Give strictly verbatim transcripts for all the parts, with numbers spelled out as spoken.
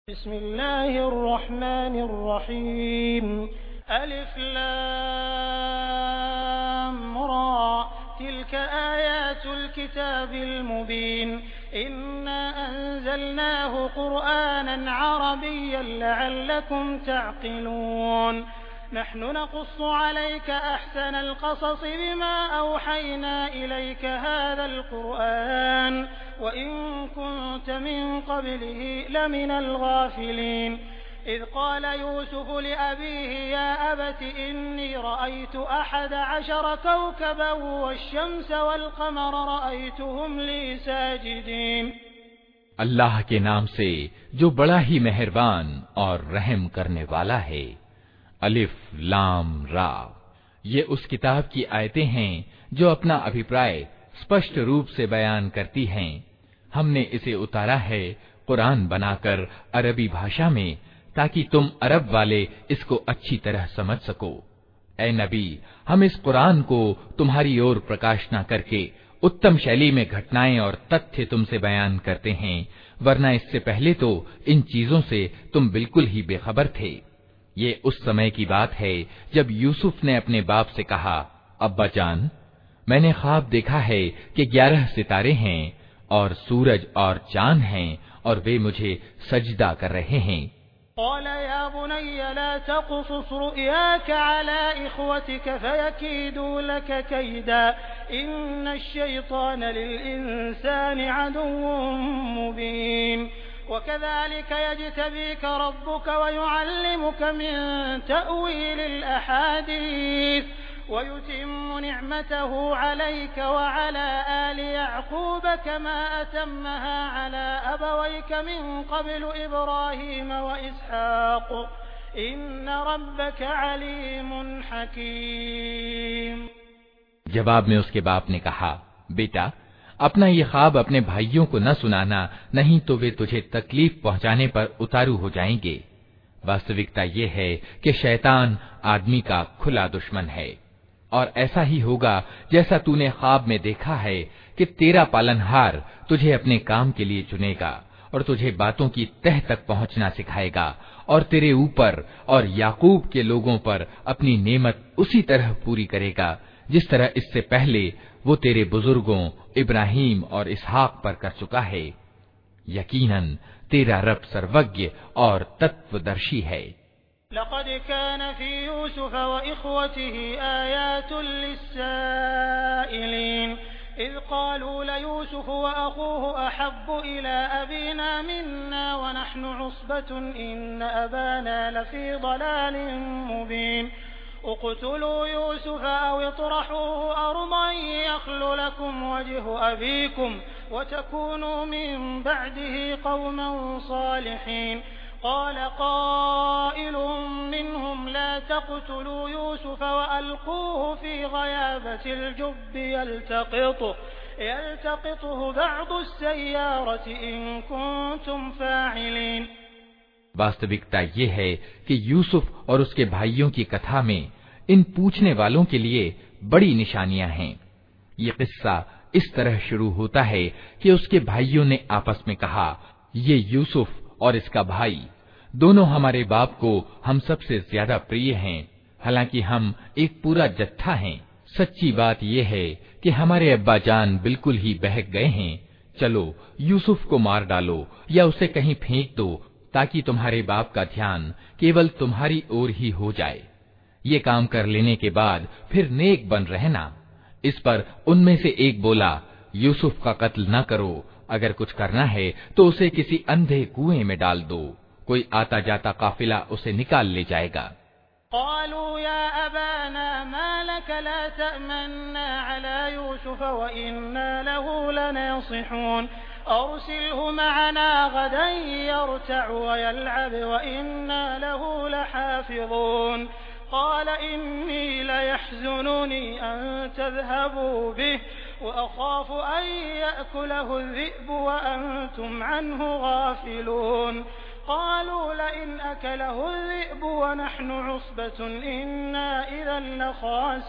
बिस्मिल्लाहिर्रहमानिर्रहीम अलिफ लाम रा तिल्क आयातुल किताबिल मुबीन इन्ना अंज़लनाहु क़ुरआनन अरबिय्यन लअल्लकुम तअक़िलून नहनु नक़ुस्सु अलैका अहसनल क़सस बिमा औहयना इलैका हाज़ल क़ुरआन व इन कुन्त मिन क़ब्लिही लमिनल गाफ़िलीन इज़ क़ाल यूसुफ़ु लिअबीही या अबति इन्नी रअयतु अहद अशर कौकबन वश्शम्स वल्क़मर रअयतुहुम ली साजिदीन। अल्लाह के नाम से जो बड़ा ही मेहरबान और रहम करने वाला है। अलिफ लाम रा, ये उस किताब की आयतें हैं जो अपना अभिप्राय स्पष्ट रूप से बयान करती हैं। हमने इसे उतारा है कुरान बनाकर अरबी भाषा में, ताकि तुम अरब वाले इसको अच्छी तरह समझ सको। ए नबी, हम इस कुरान को तुम्हारी ओर प्रकाशना करके उत्तम शैली में घटनाएं और तथ्य तुमसे बयान करते हैं, वरना इससे पहले तो इन चीजों से तुम बिल्कुल ही बेखबर थे। ये उस समय की बात है जब यूसुफ ने अपने बाप से कहा, अब्बा जान, मैंने ख्वाब देखा है कि ग्यारह सितारे हैं और सूरज और चांद हैं और वे मुझे सजदा कर रहे हैं। क़ाल या बुनय्य ला तक़्सुस रु'याका अला इख़्वतिक फ़यकीदू लक कैदा इन्नश-शयतान लिल-इंसानि अदुव्वुन मुबीन वकज़ालिक यज्तबीक रब्बुक वयुअल्लिमुक मिन तअवीलिल अहादीस वयुतिम्मु नि'मतहु अलैक वअला आलि याक़ूब कमा अतम्महा अला अबवैक मिन क़ब्लु इब्राहीम व इसहाक़ इन्न रब्बक अलीमुन हकीम। जवाब में उसके बाप ने कहा, बेटा, अपना ये ख्वाब अपने भाइयों को न सुनाना, नहीं तो वे तुझे तकलीफ पहुंचाने पर उतारू हो जाएंगे। वास्तविकता ये है कि शैतान आदमी का खुला दुश्मन है, और ऐसा ही होगा जैसा तूने ख्वाब में देखा है कि तेरा पालनहार तुझे अपने काम के लिए चुनेगा और तुझे बातों की तह तक पहुंचना सिखाएगा और तेरे ऊपर और याकूब के लोगों पर अपनी नेमत उसी तरह पूरी करेगा जिस तरह इससे पहले वो तेरे बुजुर्गों इब्राहीम और इसहाक पर कर चुका है। यकीनन तेरा रब सर्वज्ञ और तत्वदर्शी है। लक़द कान फ़ी यूसुफ़ व इख़्वतिही आयातुन लिस्साइलीन इज़ क़ालू लयूसुफ़ु व अख़ूहु अहब्बु इला अबीना मिन्ना व नहनु उस्बतुन इन्न अबाना लफ़ी ضलालिन मुबीन उक़्तुलू यूसुफ़ अव इत्रहूहु अर्ज़न यख़्ल लकुम वजहु अबीकुम व तकूनू मिन बअदिही क़ौमन सालिहीन क़ाल क़ाइलुम मिन्हुम ला तक़्तुलू यूसुफ़ वअल्क़ूहु फ़ी ग़याबतिल जुब्बि यल्तक़ितुहु यल्तक़ितुहु बअदु अस्सय्यारति इन कुन्तुम फ़ाइलीन। वास्तविकता ये है कि यूसुफ और उसके भाइयों की कथा में इन पूछने वालों के लिए बड़ी निशानियां हैं। ये किस्सा इस तरह शुरू होता है कि उसके भाइयों ने आपस में कहा, ये यूसुफ और इसका भाई दोनों हमारे बाप को हम सबसे ज्यादा प्रिय हैं, हालांकि हम एक पूरा जत्था हैं। सच्ची बात यह है कि हमारे अब्बा जान बिल्कुल ही बहक गए हैं। चलो यूसुफ को मार डालो या उसे कहीं फेंक दो, ताकि तुम्हारे बाप का ध्यान केवल तुम्हारी ओर ही हो जाए। ये काम कर लेने के बाद फिर नेक बन रहना। इस पर उनमें से एक बोला, यूसुफ का कत्ल न करो, अगर कुछ करना है तो उसे किसी अंधे कुएं में डाल दो, कोई आता जाता काफिला उसे निकाल ले जाएगा। क़ालू या अबाना मा लक ला तअमन्ना अला यूसुफ व इन्ना लहू लनासिहून अरसिलहु मअना गदन यरतअ व यलअब व इन्ना लहू लहाफ़िज़ून क़ाल इन्नी लयहज़ुनुनी अन तज़हबू बिहि व अख़ाफ़ु अन यअकुलहु अज़्ज़ि'बु व अंतुम अन्हु गाफ़िलून क़ालू लइन अकलहु अज़्ज़ि'बु व नहनु उस्बतुन इन्ना इज़न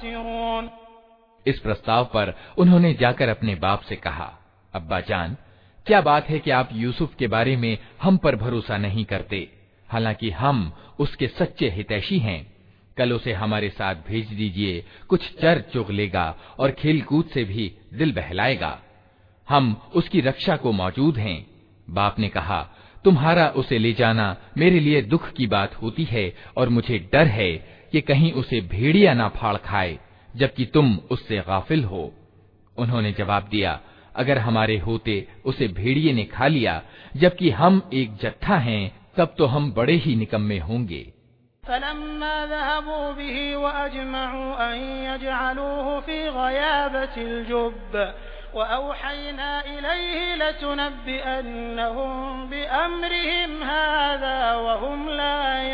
लख़ासिरून। इस प्रस्ताव पर उन्होंने जाकर अपने बाप से कहा, अब्बा जान, क्या बात है कि आप यूसुफ के बारे में हम पर भरोसा नहीं करते, हालांकि हम उसके सच्चे हितैषी हैं। कल उसे हमारे साथ भेज दीजिए, कुछ चर चुग लेगा और खेल कूद से भी दिल बहलाएगा। हम उसकी रक्षा को मौजूद हैं। बाप ने कहा, तुम्हारा उसे ले जाना मेरे लिए दुख की बात होती है और मुझे डर है कि कहीं उसे भेड़िया ना फाड़ खाए, जबकि तुम उससे गाफिल हो। उन्होंने जवाब दिया, अगर हमारे होते उसे भेड़िए ने खा लिया, जबकि हम एक जत्था हैं, तब तो हम बड़े ही निकम्मे होंगे। फलम्मा ज़हबू बिही वअजमऊ अन यजअलूहु फी ग़याबतिल जुब्ब वअवहयना इलैहि लतुनब्बिअन्नहुम बिअम्रिहिम हाज़ा वहुम ला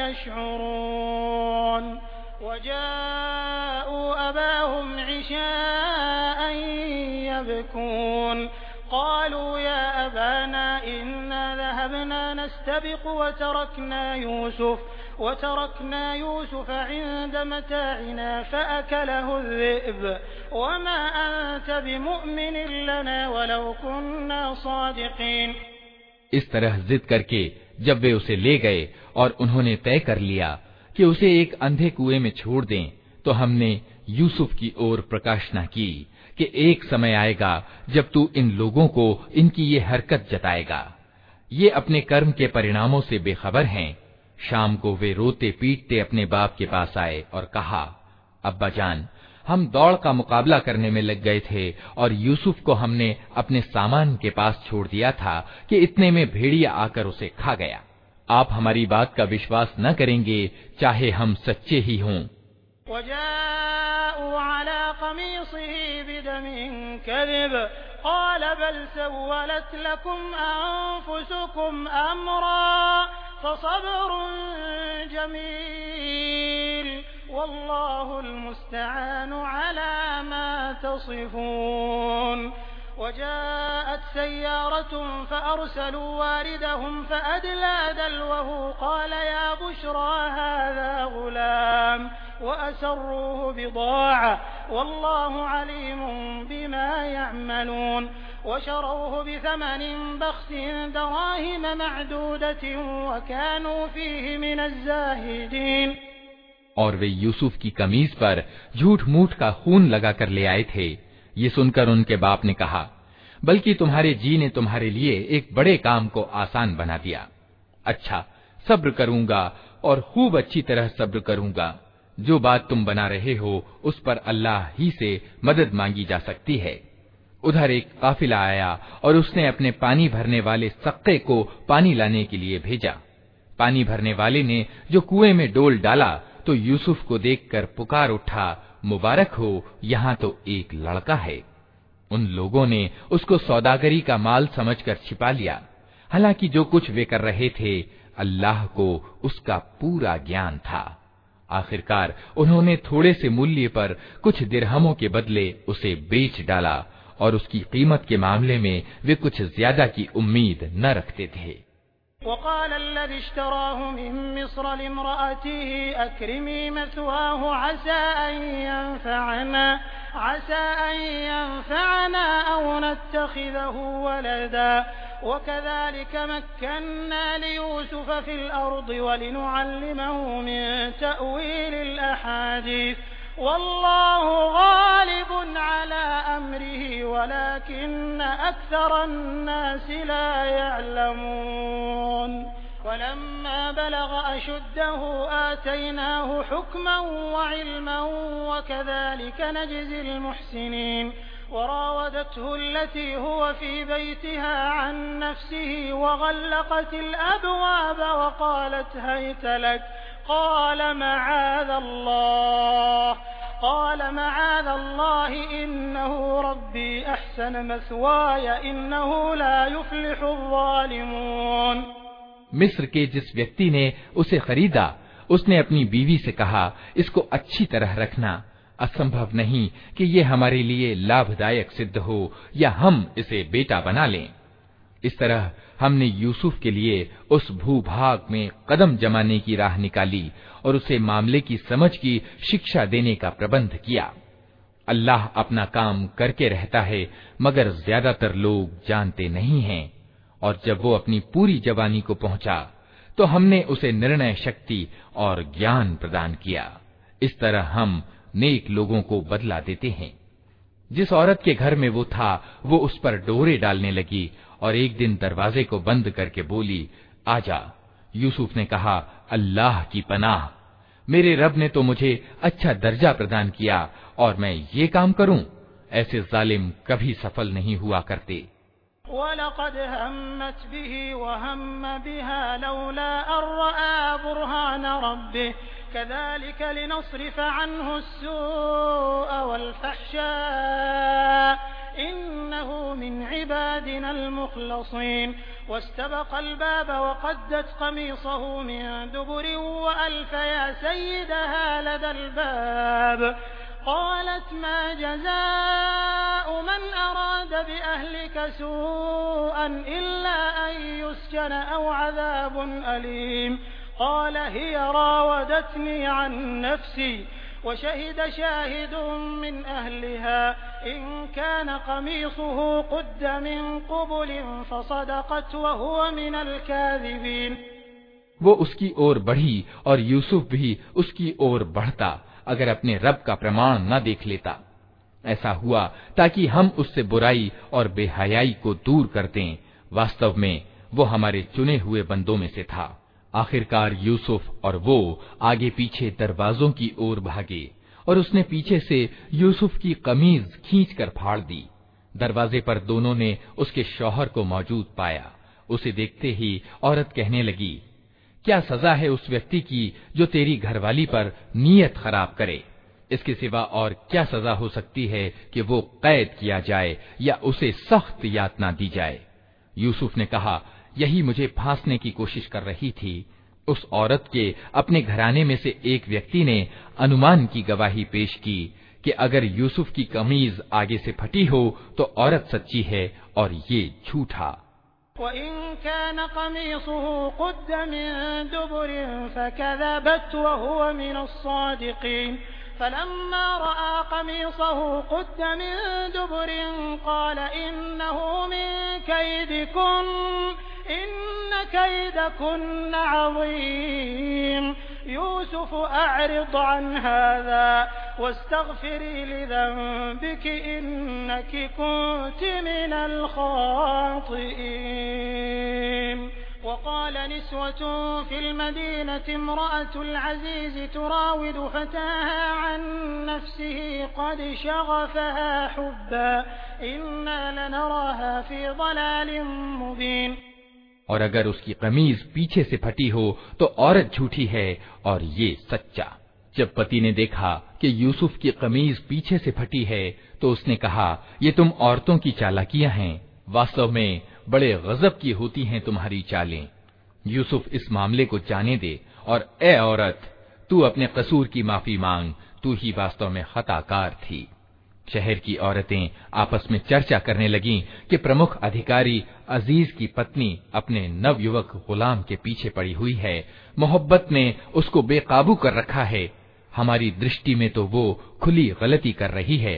यशऊरून वजाऊ अबाहुम इशाअन यबकून क़ालू या अबाना इन्ना ज़हबना नस्तबिक़ु वतरकना यूसुफ वतरकना यूसुफ इन्द मताइना फ़अकलहु الذئب वमा अन्त बिमुअ्मिन लना वलौ कुन्ना सादिक़ीन। इस तरह जिद करके जब वे उसे ले गए और उन्होंने तय कर लिया कि उसे एक अंधे कुएं में छोड़ दें, तो हमने यूसुफ की ओर प्रकाशना की कि एक समय आएगा जब तू इन लोगों को इनकी ये हरकत जताएगा। ये अपने कर्म के परिणामों से बेखबर हैं। शाम को वे रोते पीटते अपने बाप के पास आए और कहा, अब्बा जान, हम दौड़ का मुकाबला करने में लग गए थे और यूसुफ को हमने अपने सामान के पास छोड़ दिया था कि इतने में भेड़िया आकर उसे खा गया। आप हमारी बात का विश्वास न करेंगे, चाहे हम सच्चे ही हों। वजाऊ अला क़मीसिही बिदमिन कज़िब क़ाल बल सव्वलत लकुम अन्फुसुकुम अम्रा फसब्रुन जमील वल्लाहुल मुस्तआनु अला मा तसिफून। वजाअत सय्यारतुन फ़अरसलू वारिदहुम फ़अदला दल्वहु क़ाल या बुश्रा हाज़ा गुलाम वअसर्रूहु बिदाअह वल्लाहु अलीमुन बिमा यअमलून वशरौहु बिथमनिन बख़्सिन दराहिम मअदूदतिन वकानू फ़ीहि मिनज़्ज़ाहिदीन। और वे यूसुफ की कमीज पर झूठ मूठ का खून लगाकर ले आए थे। ये सुनकर उनके बाप ने कहा, बल्कि तुम्हारे जी ने तुम्हारे लिए एक बड़े काम को आसान बना दिया। अच्छा, सब्र करूंगा और खूब अच्छी तरह सब्र करूंगा। जो बात तुम बना रहे हो उस पर अल्लाह ही से मदद मांगी जा सकती है। उधर एक काफिला आया और उसने अपने पानी भरने वाले सक्के को पानी लाने के लिए भेजा। पानी भरने वाले ने जो कुएं में डोल डाला तो यूसुफ को देखकर पुकार उठा, मुबारक हो, यहाँ तो एक लड़का है। उन लोगों ने उसको सौदागरी का माल समझकर छिपा लिया, हालांकि जो कुछ वे कर रहे थे अल्लाह को उसका पूरा ज्ञान था। आखिरकार उन्होंने थोड़े से मूल्य पर कुछ दिरहमों के बदले उसे बेच डाला और उसकी कीमत के मामले में वे कुछ ज्यादा की उम्मीद न रखते थे। वक़ाल अल्लज़ी इश्तराहु मिन मिस्र लिम्रअतिही अक्रिमी मथवाहु असा अन यंफ़अना असा अन यंफ़अना औ नत्तखिज़हु वलदा वकज़ालिक मक्कन्ना लियूसुफ फ़िल अर्दि वलिनुअल्लिमहु मिन तअवीलिल अहादीस वल्लाहु गालिबुन अला अम्रिही वलाकिन्न अक्सरन्नासि ला यअलमून। वलम्मा बलग अशुद्धहु आतैनाहु हुक्मन वइल्मन वकज़ालिक नजज़िल मुहसिनीन। वरावदतहु अल्लती हुव फी बैतिहा अन नफ्सिही वग़ल्लक़तिल अबवाब वक़ालत हैत लक قال معاذ الله قال معاذ الله إنه ربي أحسن مثواي إنه لا يفلح الظالمون। मिस्र के जिस व्यक्ति ने उसे खरीदा उसने अपनी बीवी से कहा, इसको अच्छी तरह रखना, असंभव नहीं कि ये हमारे लिए लाभदायक सिद्ध हो या हम इसे बेटा बना लें। इस तरह हमने यूसुफ के लिए उस भूभाग में कदम जमाने की राह निकाली और उसे मामले की समझ की शिक्षा देने का प्रबंध किया। अल्लाह अपना काम करके रहता है, मगर ज्यादातर लोग जानते नहीं हैं। और जब वो अपनी पूरी जवानी को पहुंचा तो हमने उसे निर्णय शक्ति और ज्ञान प्रदान किया। इस तरह हम नेक लोगों को बदला देते हैं। जिस औरत के घर में वो था वो उस पर डोरे डालने लगी और एक दिन दरवाजे को बंद करके बोली, आजा। यूसुफ ने कहा, अल्लाह की पनाह, मेरे रब ने तो मुझे अच्छा दर्जा प्रदान किया और मैं ये काम करूं? ऐसे जालिम कभी सफल नहीं हुआ करते। वलक़द हम्मत बिही वहम्म बिहा लौला अन रआ बुरहान रब्बिह कज़ालिक लिनस्रिफ़ अन्हु अस्सूअ वल्फ़हशा इन्नहु मिन इबादिनल मुख़लसीन वस्तबक़ल बाब वक़द्दत क़मीसहु मिन दुबुरिन वअल्फ़ या सय्यदहा लदल बाब क़ालत मा जज़ाउ मन अराद बिअहलिक सूअन इल्ला अन युस्जन औ अज़ाबुन अलीम क़ाल हिय रावदतनी अन नफ्सी वशहिद शाहिदुन मिन अहलिहा इन कान क़मीसुहु क़ुद्द मिन क़ुबुलिन फ़सदक़त वहुव मिनल काज़िबीन। वो उसकी ओर बढ़ी और यूसुफ भी उसकी ओर बढ़ता अगर अपने रब का प्रमाण न देख लेता। ऐसा हुआ ताकि हम उससे बुराई और बेहयाई को दूर कर दें। वास्तव में वो हमारे चुने हुए बंदों में से था। आखिरकार यूसुफ और वो आगे पीछे दरवाजों की ओर भागे और उसने पीछे से यूसुफ की कमीज खींचकर फाड़ दी। दरवाजे पर दोनों ने उसके शौहर को मौजूद पाया। उसे देखते ही औरत कहने लगी, क्या सजा है उस व्यक्ति की जो तेरी घरवाली पर नीयत खराब करे? इसके सिवा और क्या सजा हो सकती है कि वो कैद किया जाए या उसे सख्त यातना दी जाए? यूसुफ ने कहा, यही मुझे फांसने की कोशिश कर रही थी। उस औरत के अपने घराने में से एक व्यक्ति ने अनुमान की गवाही पेश की कि अगर यूसुफ की कमीज आगे से फटी हो तो औरत सच्ची है और ये झूठा। वइन कान क़मीसुहु क़ुद्द मिन दुबुरिन फ़कज़बत वहुव मिनस्सादिक़ीन फलम्मा रआ क़मीसहु क़ुद्द मिन दुबुरिन क़ाल इन्नहु मिन कैदिकुन्न इन्न कैदकुन्न अज़ीम यूसुफ अअरिद अन हाज़ा वस्तग़फ़िरी लिज़ंबिक इन्नकी कुन्ति मिनल ख़ातिईन। वक़ाल निस्वतुन फ़िल मदीनति इम्रअतुल अज़ीज़ तुराविदु फ़ताहा अन नफ़्सिही क़द शग़फ़हा हुब्बन इन्ना लनराहा फ़ी ज़लालिम मुबीन। और अगर उसकी कमीज पीछे से फटी हो तो औरत झूठी है और ये सच्चा। जब पति ने देखा कि यूसुफ की कमीज पीछे से फटी है तो उसने कहा, ये तुम औरतों की चालाकियां हैं। वास्तव में बड़े गजब की होती हैं तुम्हारी चालें। यूसुफ इस मामले को जाने दे और ए औरत, तू अपने कसूर की माफी मांग, तू ही वास्तव में खताकार थी। शहर की औरतें आपस में चर्चा करने लगीं कि प्रमुख अधिकारी अजीज की पत्नी अपने नवयुवक गुलाम के पीछे पड़ी हुई है। मोहब्बत ने उसको बेकाबू कर रखा है। हमारी दृष्टि में तो वो खुली गलती कर रही है।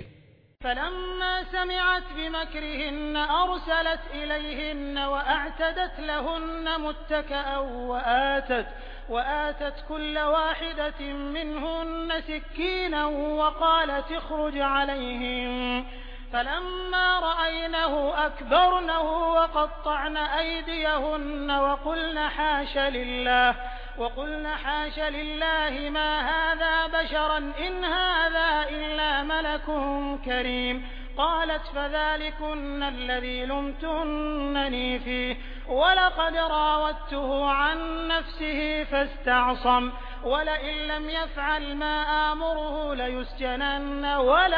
फलम्मा समिअत बिमक्रिहिन्न अरसलत इलैहिन्न वअअतदत लहुन्न मुत्तकअन वआतत वआतत कुल्ल वाहिदतिन मिनहुन्न सिक्कीनन वक़ालत इख़रुज अलैहिम फलम्मा रअयनहु अकबरनहु वक़त्तअन अयदियहुन्न वक़ुल्न हाश लिल्लाह वक़ुल्न हाश लिल्लाहि मा हाज़ा बशरन इन हाज़ा इल्ला मलकुन करीम क़ालत फ़ज़ालिकुन्न अल्लज़ी लुमतुन्ननी फ़ीह वलक़द रावदतुहु अन नफ़्सिही फ़ास्तअصम वलइन लम यफ़अल मा आमुरुहु लयुस्जनन्न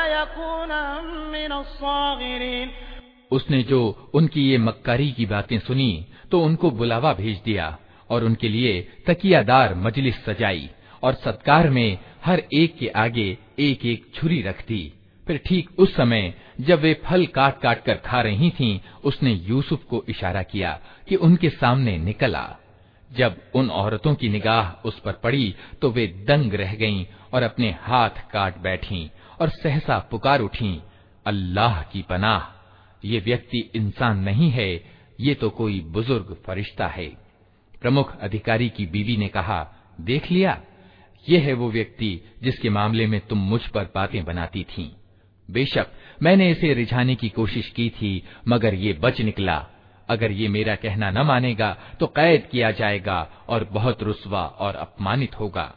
वलयकूनन मिनस्साग़िरीन। उसने जो उनकी ये मक्कारी की बातें सुनी तो उनको बुलावा भेज दिया और उनके लिए तकियादार मजलिस सजाई और सत्कार में हर एक के आगे एक एक छुरी रख दी। फिर ठीक उस समय जब वे फल काट काट कर खा रही थीं, उसने यूसुफ को इशारा किया कि उनके सामने निकल आ। जब उन औरतों की निगाह उस पर पड़ी तो वे दंग रह गईं और अपने हाथ काट बैठीं और सहसा पुकार उठीं, अल्लाह की पनाह, ये व्यक्ति इंसान नहीं है ये तो कोई बुजुर्ग फरिश्ता है। प्रमुख अधिकारी की बीवी ने कहा, देख लिया, ये है वो व्यक्ति जिसके मामले में तुम मुझ पर बातें बनाती थीं। बेशक मैंने इसे रिझाने की कोशिश की थी, मगर ये बच निकला। अगर ये मेरा कहना न मानेगा तो कैद किया जाएगा और बहुत रुस्वा और अपमानित होगा।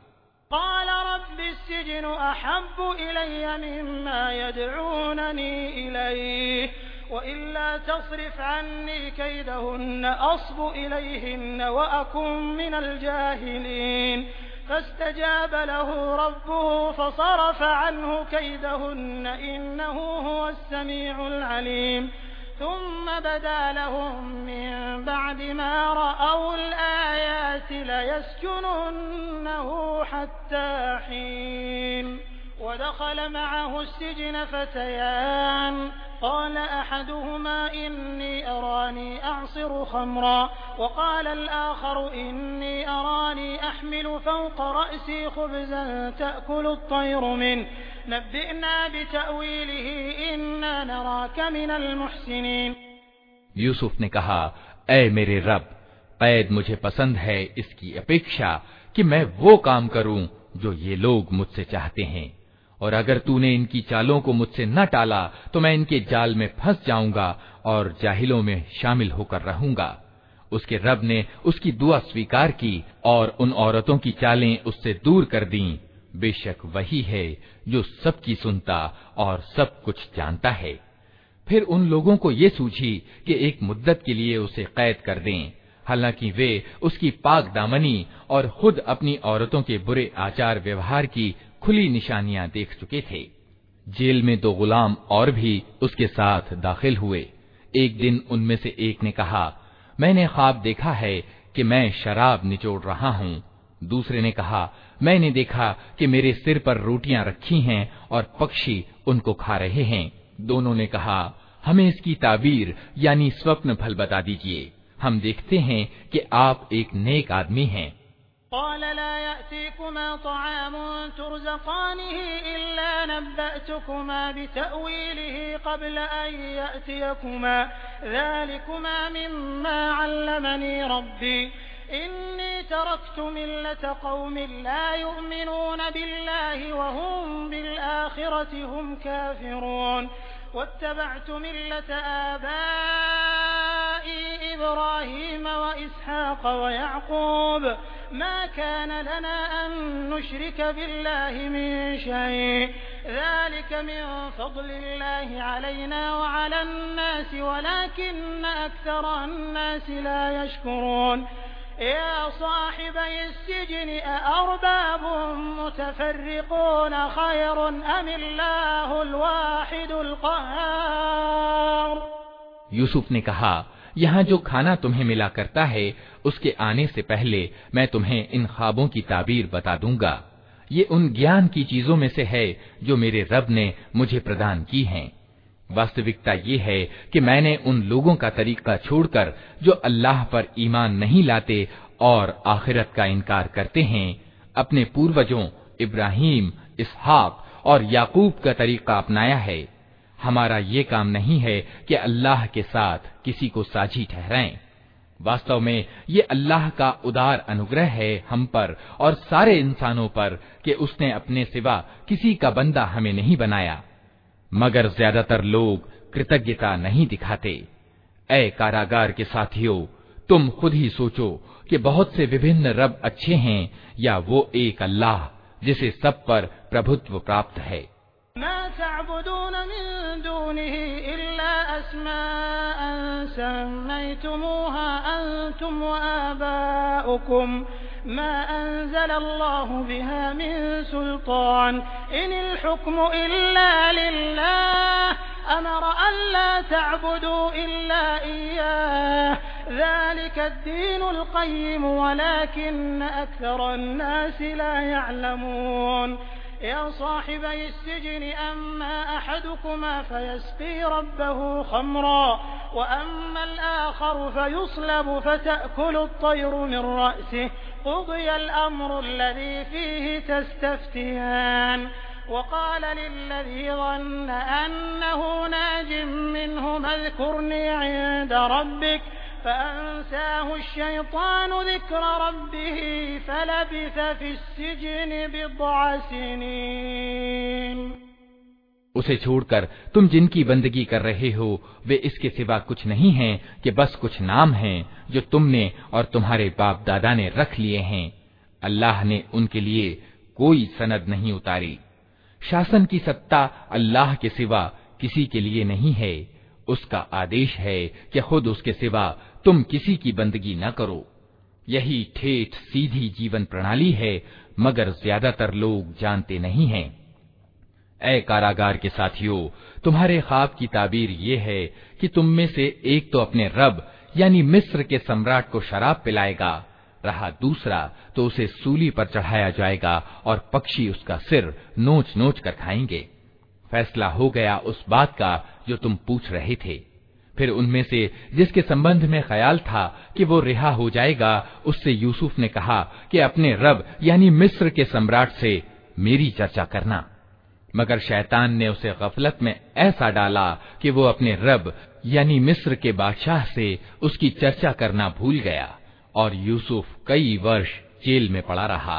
फस्तजाब लहू रब्बुहु फसरफ़ अन्हु कैदहुन्न इन्नहु हुवस समीउल अलीम। थुम्म बदा लहुम मिन बअदि मा रअउल आयाति लयस्जुनुन्नहु हत्ता हीन। वदखल मअहु अस्सिजन फ़तयान क़ाल अहदुहुमा इन्नी अरानी अअसिरु ख़म्रा वक़ाल अलआख़रु इन्नी अरानी अहमिलु फ़ौक़ रअसी ख़ुब्ज़न तअकुलु अत्तय्रु मिन्हु नब्बि'ना बितअवीलिही इन्ना नराक मिनल मुहसिनीन। यूसुफ ने कहा, ऐ मेरे रब, कैद मुझे पसंद है इसकी अपेक्षा कि मैं वो काम करूं जो ये लोग मुझसे चाहते हैं, और अगर तूने इनकी चालों को मुझसे न टाला तो मैं इनके जाल में फंस जाऊंगा और जाहिलों में शामिल होकर रहूंगा। उसके रब ने उसकी दुआ स्वीकार की और उन औरतों की चालें उससे दूर कर दीं। बेशक वही है जो सबकी सुनता और सब कुछ जानता है। फिर उन लोगों को ये सूझी कि एक मुद्दत के लिए उसे कैद कर दें, हालांकि वे उसकी पाक दामनी और खुद अपनी औरतों के बुरे आचार व्यवहार की खुली निशानियां देख चुके थे। जेल में दो गुलाम और भी उसके साथ दाखिल हुए। एक दिन उनमें से एक ने कहा, मैंने ख्वाब देखा है कि मैं शराब निचोड़ रहा हूँ। दूसरे ने कहा, मैंने देखा कि मेरे सिर पर रोटियां रखी हैं और पक्षी उनको खा रहे हैं। दोनों ने कहा, हमें इसकी ताबीर यानी स्वप्न फल बता दीजिए, हम देखते हैं कि आप एक नेक आदमी हैं। क़ाल ला यअतीकुमा तआमुन तुरज़क़ानिही इल्ला नब्बअतुकुमा बितअवीलिही क़ब्ल अन यअतियकुमा ज़ालिकुमा मिम्मा अल्लमनी रब्बी इन्नी तरक्तु मिल्लत क़ौमिन ला युअ्मिनून बिल्लाहि व हुम बिल आखिरति हुम काफ़िरून वत्तबअतु मिल्लत आबाई इब्राहीम व इसहाक़ व याक़ूब मा कान लना अन नुश्रिक बिल्लाहि मिन शै'इन ज़ालिक मिन फ़ज़लिल्लाहि अलैना व अलन नासि वलाकिन्न अक्सरन्नासि ला यशकुरून। या साहिबई अस्सिजन अअरबाब मुतफ़र्रिक़ून ख़ैरुन अमिल्लाहुल वाहिदुल क़ह्हार। यूसुफ ने कहा, यहाँ जो खाना तुम्हें मिला करता है उसके आने से पहले मैं तुम्हें इन ख्वाबों की ताबीर बता दूंगा। ये उन ज्ञान की चीजों में से है जो मेरे रब ने मुझे प्रदान की हैं। वास्तविकता ये है कि मैंने उन लोगों का तरीका छोड़कर जो अल्लाह पर ईमान नहीं लाते और आखिरत का इनकार करते हैं, अपने पूर्वजों इब्राहीम, इसहाक और याकूब का तरीका अपनाया है। हमारा ये काम नहीं है कि अल्लाह के साथ किसी को साझी ठहराएं। वास्तव में ये अल्लाह का उदार अनुग्रह है हम पर और सारे इंसानों पर कि उसने अपने सिवा किसी का बंदा हमें नहीं बनाया, मगर ज्यादातर लोग कृतज्ञता नहीं दिखाते। ऐ कारागार के साथियों, तुम खुद ही सोचो कि बहुत से विभिन्न रब अच्छे हैं या वो एक अल्लाह जिसे सब पर प्रभुत्व प्राप्त है। मा तअबुदून मिन दूनिही इल्ला अस्माअन सम्मयतुमूहा अंतुम व आबाउकुम मा अंज़लल्लाहु बिहा मिन सुल्तान इनिल हुक्मु इल्ला लिल्लाह अमर अल्ला तअबुदू इल्ला इय्याह ज़ालिक अद्दीनुल क़य्यिम वलाकिन्न अक्सरन्नासि ला यअलमून। या साहिबई अस्सिजन अम्मा अहदुकुमा फयस्क़ी रब्बहु ख़म्रा व अम्मा अल-आख़रु फयुस्लबु फतअकुलु अत्तय्रु मिन रअसिही क़ुदिया अल-अम्रु अल्लज़ी फ़ीहि तस्तफ़्तियान। वक़ाल लिल्लज़ी ظन्न अन्नहु नाजिम मिन्हुमा اذْकुरनी इंद रब्बिक فأنساه الشيطان ذكر ربه فلبث في السجن بضع سنين। उसे छोड़कर तुम जिनकी बंदगी कर रहे हो वे इसके सिवा कुछ नहीं हैं कि बस कुछ नाम हैं जो तुमने और तुम्हारे बाप दादा ने रख लिए हैं। अल्लाह ने उनके लिए कोई सनद नहीं उतारी। शासन की सत्ता अल्लाह के सिवा किसी के लिए नहीं है। उसका आदेश है कि खुद उसके सिवा तुम किसी की बंदगी न करो। यही ठेठ सीधी जीवन प्रणाली है, मगर ज्यादातर लोग जानते नहीं हैं। ऐ कारागार के साथियों, तुम्हारे ख्वाब की ताबीर ये है कि तुम में से एक तो अपने रब यानी मिस्र के सम्राट को शराब पिलाएगा, रहा दूसरा तो उसे सूली पर चढ़ाया जाएगा और पक्षी उसका सिर नोच नोच कर खाएंगे। फैसला हो गया उस बात का जो तुम पूछ रहे थे। फिर उनमें से जिसके संबंध में ख्याल था कि वो रिहा हो जाएगा, उससे यूसुफ ने कहा कि अपने रब यानी मिस्र के सम्राट से मेरी चर्चा करना। मगर शैतान ने उसे गफलत में ऐसा डाला कि वो अपने रब यानी मिस्र के बादशाह से उसकी चर्चा करना भूल गया और यूसुफ कई वर्ष जेल में पड़ा रहा।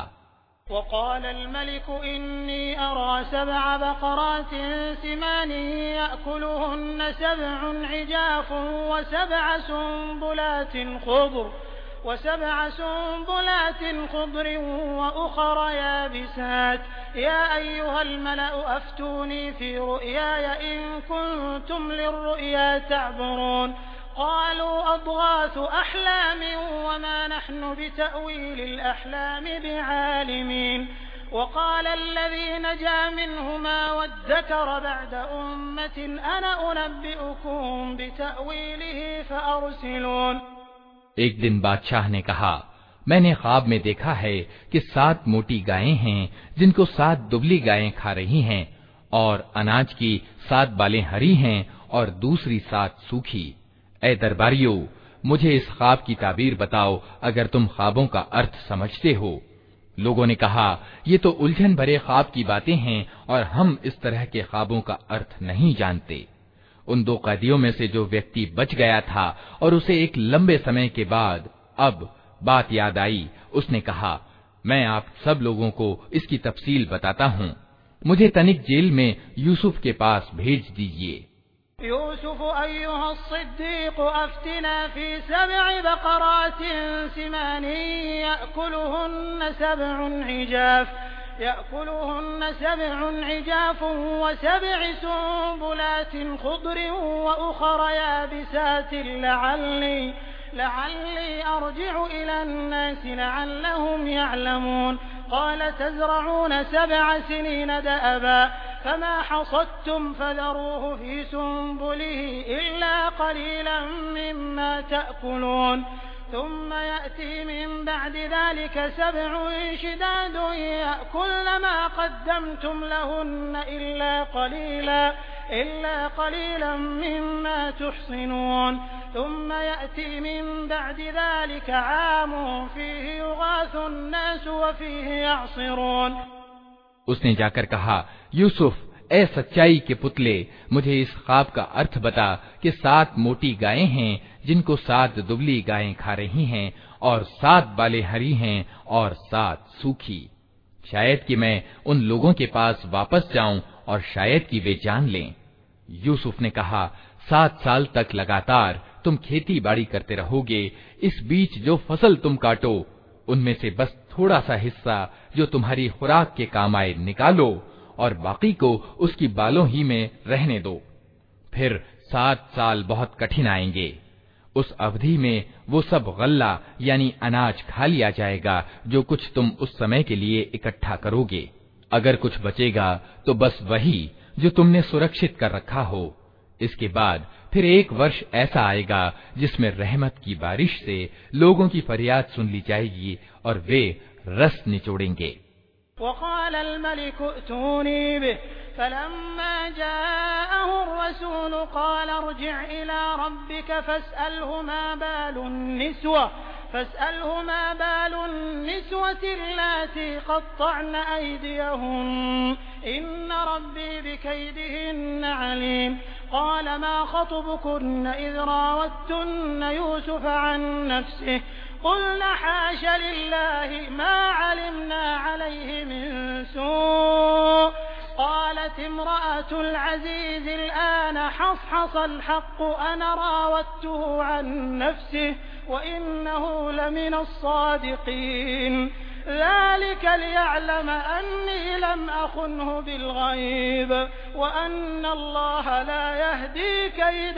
वक़ाल अल-मलिक इन्नी अरा सबअ बक़रात सिमान यअकुलुहुन्न सबअुन इजाफुन व सबअ सुंबुलातिन खुद्र व सबअ सुंबुलातिन खुद्र व उखरा याबिसात या अय्युहल मलअ अफ्तूनी फी रु'याय इन कुंतुम लिर्रु'या तअबुरून क़ालू अضग़ाथु अहलाम वमा नहनु बितअवीलिल अहलाम बिआलिमीन वक़ाल अल्लज़ी नजा मिन्हुमा वद्दकर बअद उम्मतिन अना उनब्बिउकुम बितअवीलिही फ़अरसिलून। एक दिन बादशाह ने कहा, मैंने ख्वाब में देखा है कि सात मोटी गायें हैं जिनको सात दुबली गायें खा रही हैं, और अनाज की सात बालें हरी हैं और दूसरी सात सूखी। ऐ दरबारियों, मुझे इस ख्वाब की ताबीर बताओ अगर तुम ख्वाबों का अर्थ समझते हो। लोगों ने कहा, ये तो उलझन भरे ख्वाब की बातें हैं और हम इस तरह के ख्वाबों का अर्थ नहीं जानते। उन दो कैदियों में से जो व्यक्ति बच गया था और उसे एक लंबे समय के बाद अब बात याद आई, उसने कहा, मैं आप सब लोगों को इसकी तफसील बताता हूँ। मुझे तनिक जेल में यूसुफ के पास भेज दीजिए। यूसुफ अय्युहा सिद्दीक़ अफ्तिना फी सब'i बक़रातिन सिमानी यअकुलुहुन्न सब'ुन इजाफ यअकुलुहुन्न सब'ुन इजाफुन व सब'i सुंबुलातिन खुद्र व उखरा याबिसातिन लअल्ली लअल्ली अर्जि'ु इला अन्नासि लअल्लहुम यअलमून क़ाल तज़रऊन सब'a सिनीन दअबा फमा हसदतुम फज़रूहु फी सुंबुलिही इल्ला क़लीलन मिम्मा तअकुलून ثم يأتي من بعد ذلك سبع شداد يأكلن ما قدمتم لهن إلا قليلا إلا قليلا مما تحصنون ثم يأتي من بعد ذلك عام فيه يغاث الناس وفيه يعصرون। उसने जाकर कहा, यूसुफ, ए सच्चाई के पुतले, मुझे इस ख्वाब का अर्थ बता कि सात मोटी गायें हैं जिनको सात दुबली गायें खा रही हैं और सात बालें हरी हैं और सात सूखी। शायद कि मैं उन लोगों के पास वापस जाऊं और शायद कि वे जान लें। यूसुफ ने कहा, सात साल तक लगातार तुम खेती बाड़ी करते रहोगे। इस बीच जो फसल तुम काटो उनमें से बस थोड़ा सा हिस्सा जो तुम्हारी खुराक के काम आए निकालो और बाकी को उसकी बालों ही में रहने दो। फिर सात साल बहुत कठिन आएंगे। उस अवधि में वो सब गल्ला यानी अनाज खा लिया जाएगा जो कुछ तुम उस समय के लिए इकट्ठा करोगे। अगर कुछ बचेगा तो बस वही जो तुमने सुरक्षित कर रखा हो। इसके बाद फिर एक वर्ष ऐसा आएगा जिसमें रहमत की बारिश से लोगों की फरियाद सुन ली जाएगी और वे रस निचोड़ेंगे। वक़ाल अल-मलिक अतूनी बिह फलम्मा जाअहु ar-रसूल क़ाल अर्जिअ इला रब्बिक फ़स्अलहु मा बालुन निस्वा फ़स्अलहु मा बालुन निस्वति अल्लाती क़त्तअन अयदियहुन इन्न रब्बी बिकैदिहिन्न अलीम قال ما خطبكن إذ راوتن يوسف عن نفسه قلنا حاش لله ما علمنا عليه من سوء قالت امرأة العزيز الآن حصحص الحق أنا راودته عن نفسه وإنه لمن الصادقين ذلك ليعلم أني لم أخنه بالغيب وأن الله لا يهدي كيد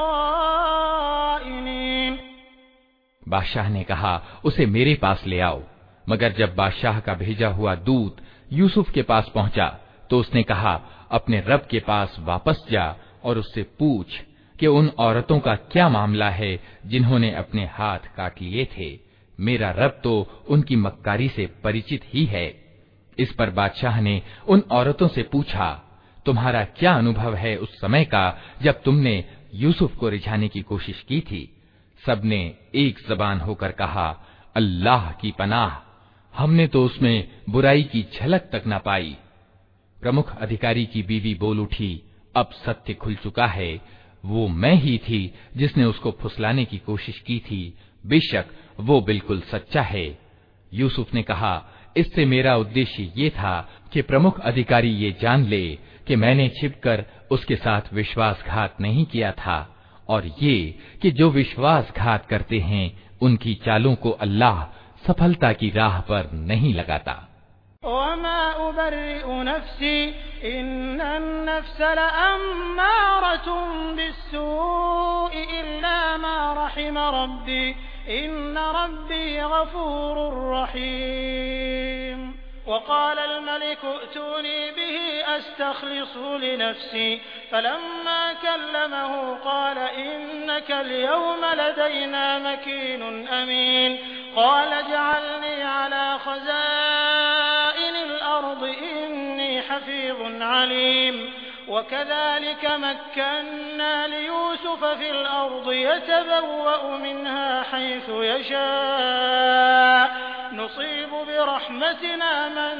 الخائنين। बादशाह ने कहा उसे मेरे पास ले आओ। मगर जब बादशाह का भेजा हुआ दूत यूसुफ के पास पहुंचा तो उसने कहा अपने रब के पास वापस जा और उससे पूछ कि उन औरतों का क्या मामला है जिन्होंने अपने हाथ काट लिए थे। मेरा रब तो उनकी मक्कारी से परिचित ही है। इस पर बादशाह ने उन औरतों से पूछा तुम्हारा क्या अनुभव है उस समय का जब तुमने यूसुफ को रिझाने की कोशिश की थी। सबने एक जबान होकर कहा अल्लाह की पनाह, हमने तो उसमें बुराई की झलक तक न पाई। प्रमुख अधिकारी की बीवी बोल उठी अब सत्य खुल चुका है, वो मैं ही थी जिसने उसको फुसलाने की कोशिश की थी, बेशक वो बिल्कुल सच्चा है। यूसुफ ने कहा इससे मेरा उद्देश्य ये था कि प्रमुख अधिकारी ये जान ले कि मैंने छिपकर उसके साथ विश्वासघात नहीं किया था और ये कि जो विश्वासघात करते हैं उनकी चालों को अल्लाह सफलता की राह पर नहीं लगाता। वमा उबर्रिउ नफ्सी इन्नन नफ्स लअम्मारतुन बिस्सूइ इल्ला मा रहिम रब्बी इन्न रब्बी गफूरुर रहीम। वक़ाल अल-मलिक अतूनी बिही अस्तख़लिसहु लिनफ़्सी फ़लम्मा कल्लमहु क़ाल इन्नका अल-यौम लदयना मकीनुन अमीन क़ाल इजअलनी अला ख़ज़ाइनिल अर्द इन्नी हफ़ीज़ुन अलीम। वकज़ालिक मक्कन्ना लियूसुफ फ़िल अर्द यतबव्वअु मिन्हा हैथु यशाअ नुसीब बिरहमतिना मन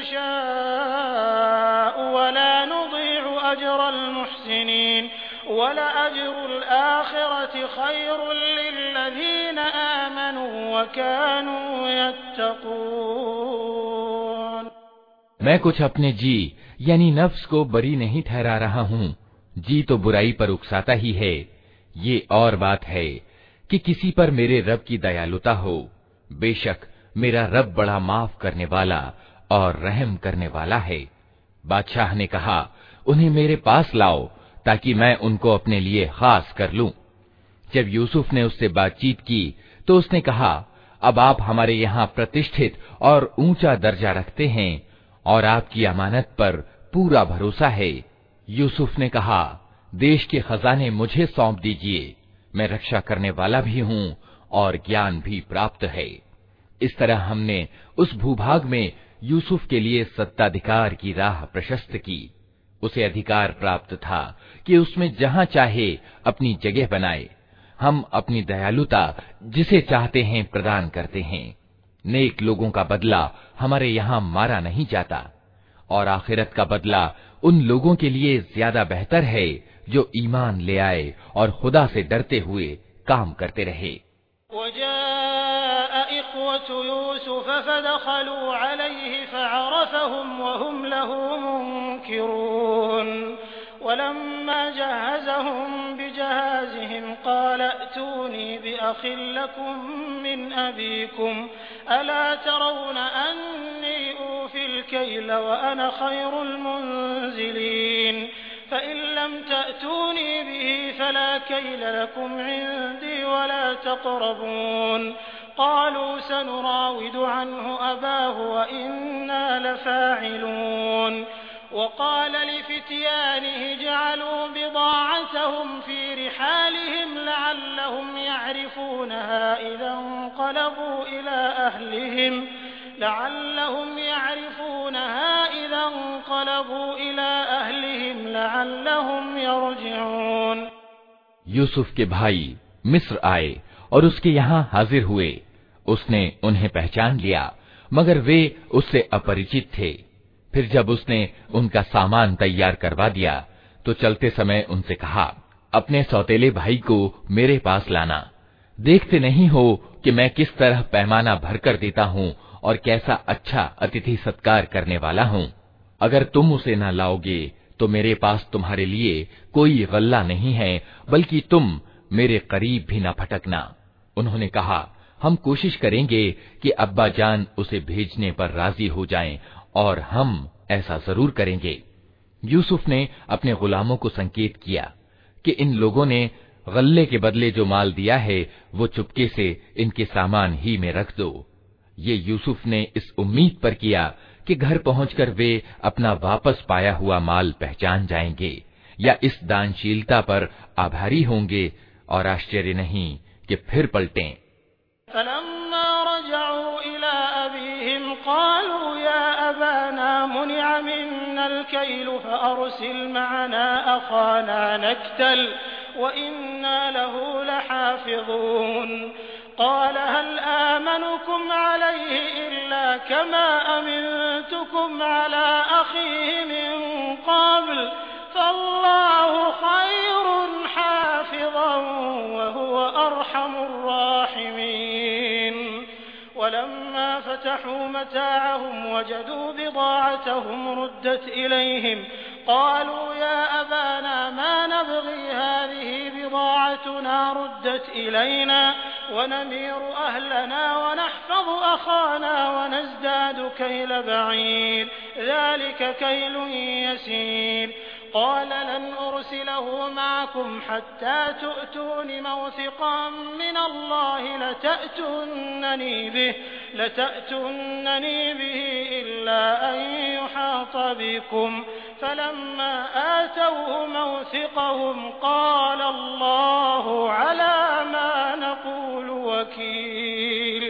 नशाअ वला नुज़ीअु अजरल मुहसिनीन वलअजरुल आखिरति खैरुल लिल्लज़ीन आमनू वकानू यत्तक़ून। मैं कुछ अपने जी यानी नफ्स को बरी नहीं ठहरा रहा हूँ। जी तो बुराई पर उकसाता ही है। ये और बात है कि किसी पर मेरे रब की दयालुता हो। बेशक मेरा रब बड़ा माफ करने वाला और रहम करने वाला है। बादशाह ने कहा उन्हें मेरे पास लाओ ताकि मैं उनको अपने लिए खास कर लूं। जब यूसुफ ने उससे बातचीत की तो उसने कहा अब आप हमारे यहाँ प्रतिष्ठित और ऊंचा दर्जा रखते हैं और आपकी अमानत पर पूरा भरोसा है। यूसुफ ने कहा देश के खजाने मुझे सौंप दीजिए, मैं रक्षा करने वाला भी हूँ और ज्ञान भी प्राप्त है। इस तरह हमने उस भूभाग में यूसुफ के लिए सत्ताधिकार की राह प्रशस्त की। उसे अधिकार प्राप्त था कि उसमें जहां चाहे अपनी जगह बनाए। हम अपनी दयालुता जिसे चाहते हैं प्रदान करते हैं। नेक लोगों का बदला हमारे यहाँ मारा नहीं जाता और आखिरत का बदला उन लोगों के लिए ज्यादा बेहतर है जो ईमान ले आए और खुदा से डरते हुए काम करते रहे। वजाअ इख्वतु यूसुफ फदखलू अलैहि फअरफहुम वहुम लहू मुनकिरून वलम्मा जहज़हुम बिजहाज़िहिम क़ाल अतूनी बिअख़िन लकुम मिन अबीकुम अला तरौन अन्नी ऊफ़िल कैल व अना खैरुल मुंज़िलीन फ़इन लम तअतूनी बिही फ़ला कैल लकुम इन्दी वला तक़रबून क़ालू सनुराविदु अन्हु अबाहु व इन्ना लफ़ाዒलून। वक़ाल लिफ़ित्यानिहि इजअलू बिज़ाअतहुम फ़ी रिहालिहिम लअल्लहुम यअरिफ़ूनहा इज़ा इंक़लबू इला अहलिहिम लअल्लहुम यअरिफ़ूनहा इज़ा इंक़लबू इला अहलिहिम लअल्लहुम यरजिऊन। यूसुफ के भाई मिस्र आए और उसके यहाँ हाजिर हुए। उसने उन्हें पहचान लिया मगर वे उससे अपरिचित थे। फिर जब उसने उनका सामान तैयार करवा दिया तो चलते समय उनसे कहा, अपने सौतेले भाई को मेरे पास लाना। देखते नहीं हो कि मैं किस तरह पैमाना भरकर देता हूँ और कैसा अच्छा अतिथि सत्कार करने वाला हूँ। अगर तुम उसे न लाओगे तो मेरे पास तुम्हारे लिए कोई गल्ला नहीं है, बल्कि तुम मेरे करीब भी न फटकना। उन्होंने कहा, हम कोशिश करेंगे कि अब्बा जान उसे भेजने पर राजी हो जाएं, और हम ऐसा जरूर करेंगे। यूसुफ ने अपने गुलामों को संकेत किया कि इन लोगों ने गल्ले के बदले जो माल दिया है वो चुपके से इनके सामान ही में रख दो। ये यूसुफ ने इस उम्मीद पर किया कि घर पहुंचकर वे अपना वापस पाया हुआ माल पहचान जाएंगे या इस दानशीलता पर आभारी होंगे, और आश्चर्य नहीं कि फिर पलटें। फलम्मा रजअू इला अबीहिम क़ालू या अबाना मुनिअ मिन्नल कैलु फअरसिल मअना अख़ाना नक्तल व इन्ना लहू लहाफ़िज़ून। क़ाल हल आमनुकुम अलैहि इल्ला कमा अमिनतुकुम अला अख़ीहि मिन क़ब्ल फ़अल्लाहु ख़ैरुन हाफ़िज़न व हुवा अरहमुर राहिमीन। वलम्मा फ़तहू मताअहुम वजदू बिज़ाअतहुम रुद्दत इलैहिम क़ालू या अबाना मा नबग़ी हाज़िही बिज़ाअतुना रुद्दत इलैना वनमीरु अहलना वनहफ़ज़ु अख़ाना वनज़्दादु कैल बঈर ज़ालिक कैलुन यसीर। क़ाल लन उरसिलहु मअकुम हत्ता तु'तून मौसिक़an मिन अल्लाहि लतअतुन्ननी बिहि लतअतुन्ननी बिहि इल्ला अन युहात बिकुम फलम्मा आतवहु मौसिक़हुम क़ाल अल्लाहु अला मा नक़ूलु वकील।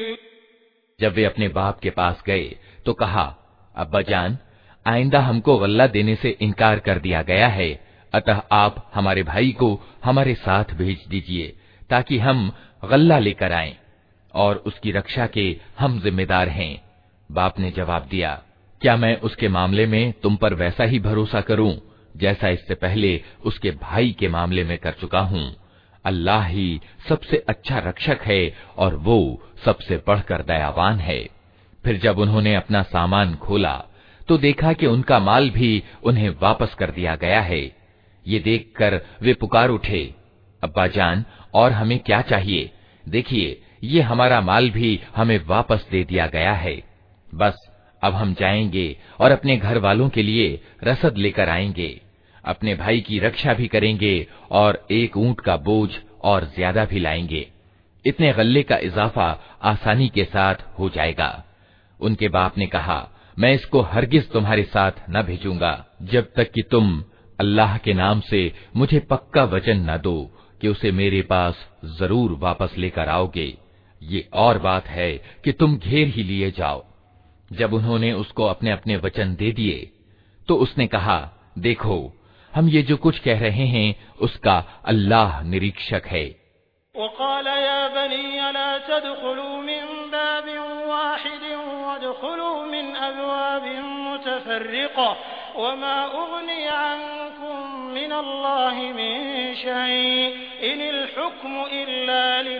जब वे अपने बाप के पास गए तो कहा, अब्बा जान, आइंदा हमको गल्ला देने से इनकार कर दिया गया है, अतः आप हमारे भाई को हमारे साथ भेज दीजिए ताकि हम गल्ला लेकर आएं, और उसकी रक्षा के हम जिम्मेदार हैं। बाप ने जवाब दिया, क्या मैं उसके मामले में तुम पर वैसा ही भरोसा करूं जैसा इससे पहले उसके भाई के मामले में कर चुका हूं? अल्लाह ही सबसे अच्छा रक्षक है और वो सबसे बढ़कर दयावान है। फिर जब उन्होंने अपना सामान खोला तो देखा कि उनका माल भी उन्हें वापस कर दिया गया है। ये देखकर वे पुकार उठे, अब्बा जान, और हमें क्या चाहिए? देखिए, ये हमारा माल भी हमें वापस दे दिया गया है। बस अब हम जाएंगे और अपने घर वालों के लिए रसद लेकर आएंगे, अपने भाई की रक्षा भी करेंगे और एक ऊंट का बोझ और ज्यादा भी लाएंगे। इतने गल्ले का इजाफा आसानी के साथ हो जाएगा। उनके बाप ने कहा, मैं इसको हरगिज तुम्हारे साथ न भेजूंगा जब तक कि तुम अल्लाह के नाम से मुझे पक्का वचन न दो कि उसे मेरे पास जरूर वापस लेकर आओगे। ये और बात है कि तुम घेर ही लिए जाओ। जब उन्होंने उसको अपने अपने वचन दे दिए तो उसने कहा, देखो, हम ये जो कुछ कह रहे हैं उसका अल्लाह निरीक्षक है। वक़ाल या बनी ला तदखुलू मिन बाबिन वाहिदिन वदखुलू मिन अब्वाबिन मुतफर्रिक़ा वमा उग़नी अन्कुम मिन अल्लाहि मिन शै इनिल हुक्मु इल्ला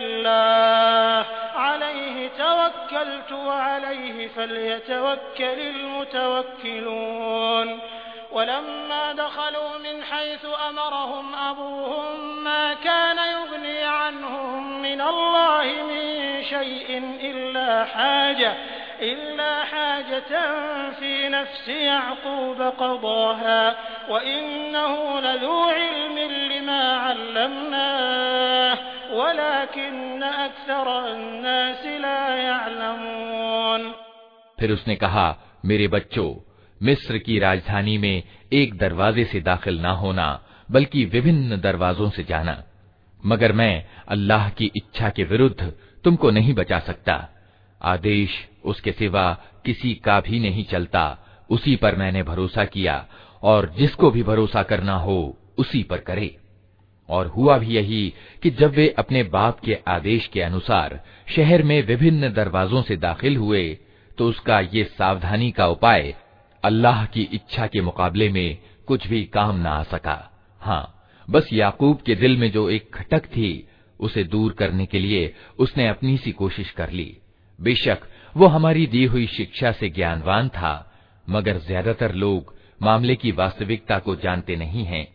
लिल्लाह अलैहि तवक्कलतु व अलैहि फल्यतवक्कलिल मुतवक्किलून। वलम्मा दखलू मिन हैसु अमरहुम अबूहुम मा कान युग़नी अन्हुम मिन अल्लाहि मिन शैइन इल्ला हाजा इल्ला हाजतन फी नफ्सि यअक़ूब क़ज़ाहा व इन्नहु लज़ू इल्मिन लिमा अल्लमनाहु वलाकिन्न अक्सर अन्नासि ला यअलमून। फिर उसने कहा, मेरे बच्चों, मिस्र की राजधानी में एक दरवाजे से दाखिल ना होना बल्कि विभिन्न दरवाजों से जाना, मगर मैं अल्लाह की इच्छा के विरुद्ध तुमको नहीं बचा सकता। आदेश उसके सिवा किसी का भी नहीं चलता, उसी पर मैंने भरोसा किया और जिसको भी भरोसा करना हो उसी पर करे। और हुआ भी यही कि जब वे अपने बाप के आदेश के अनुसार शहर में विभिन्न दरवाजों से दाखिल हुए तो उसका ये सावधानी का उपाय अल्लाह की इच्छा के मुकाबले में कुछ भी काम न आ सका। हाँ, बस याकूब के दिल में जो एक खटक थी उसे दूर करने के लिए उसने अपनी सी कोशिश कर ली। बेशक वो हमारी दी हुई शिक्षा से ज्ञानवान था, मगर ज्यादातर लोग मामले की वास्तविकता को जानते नहीं हैं।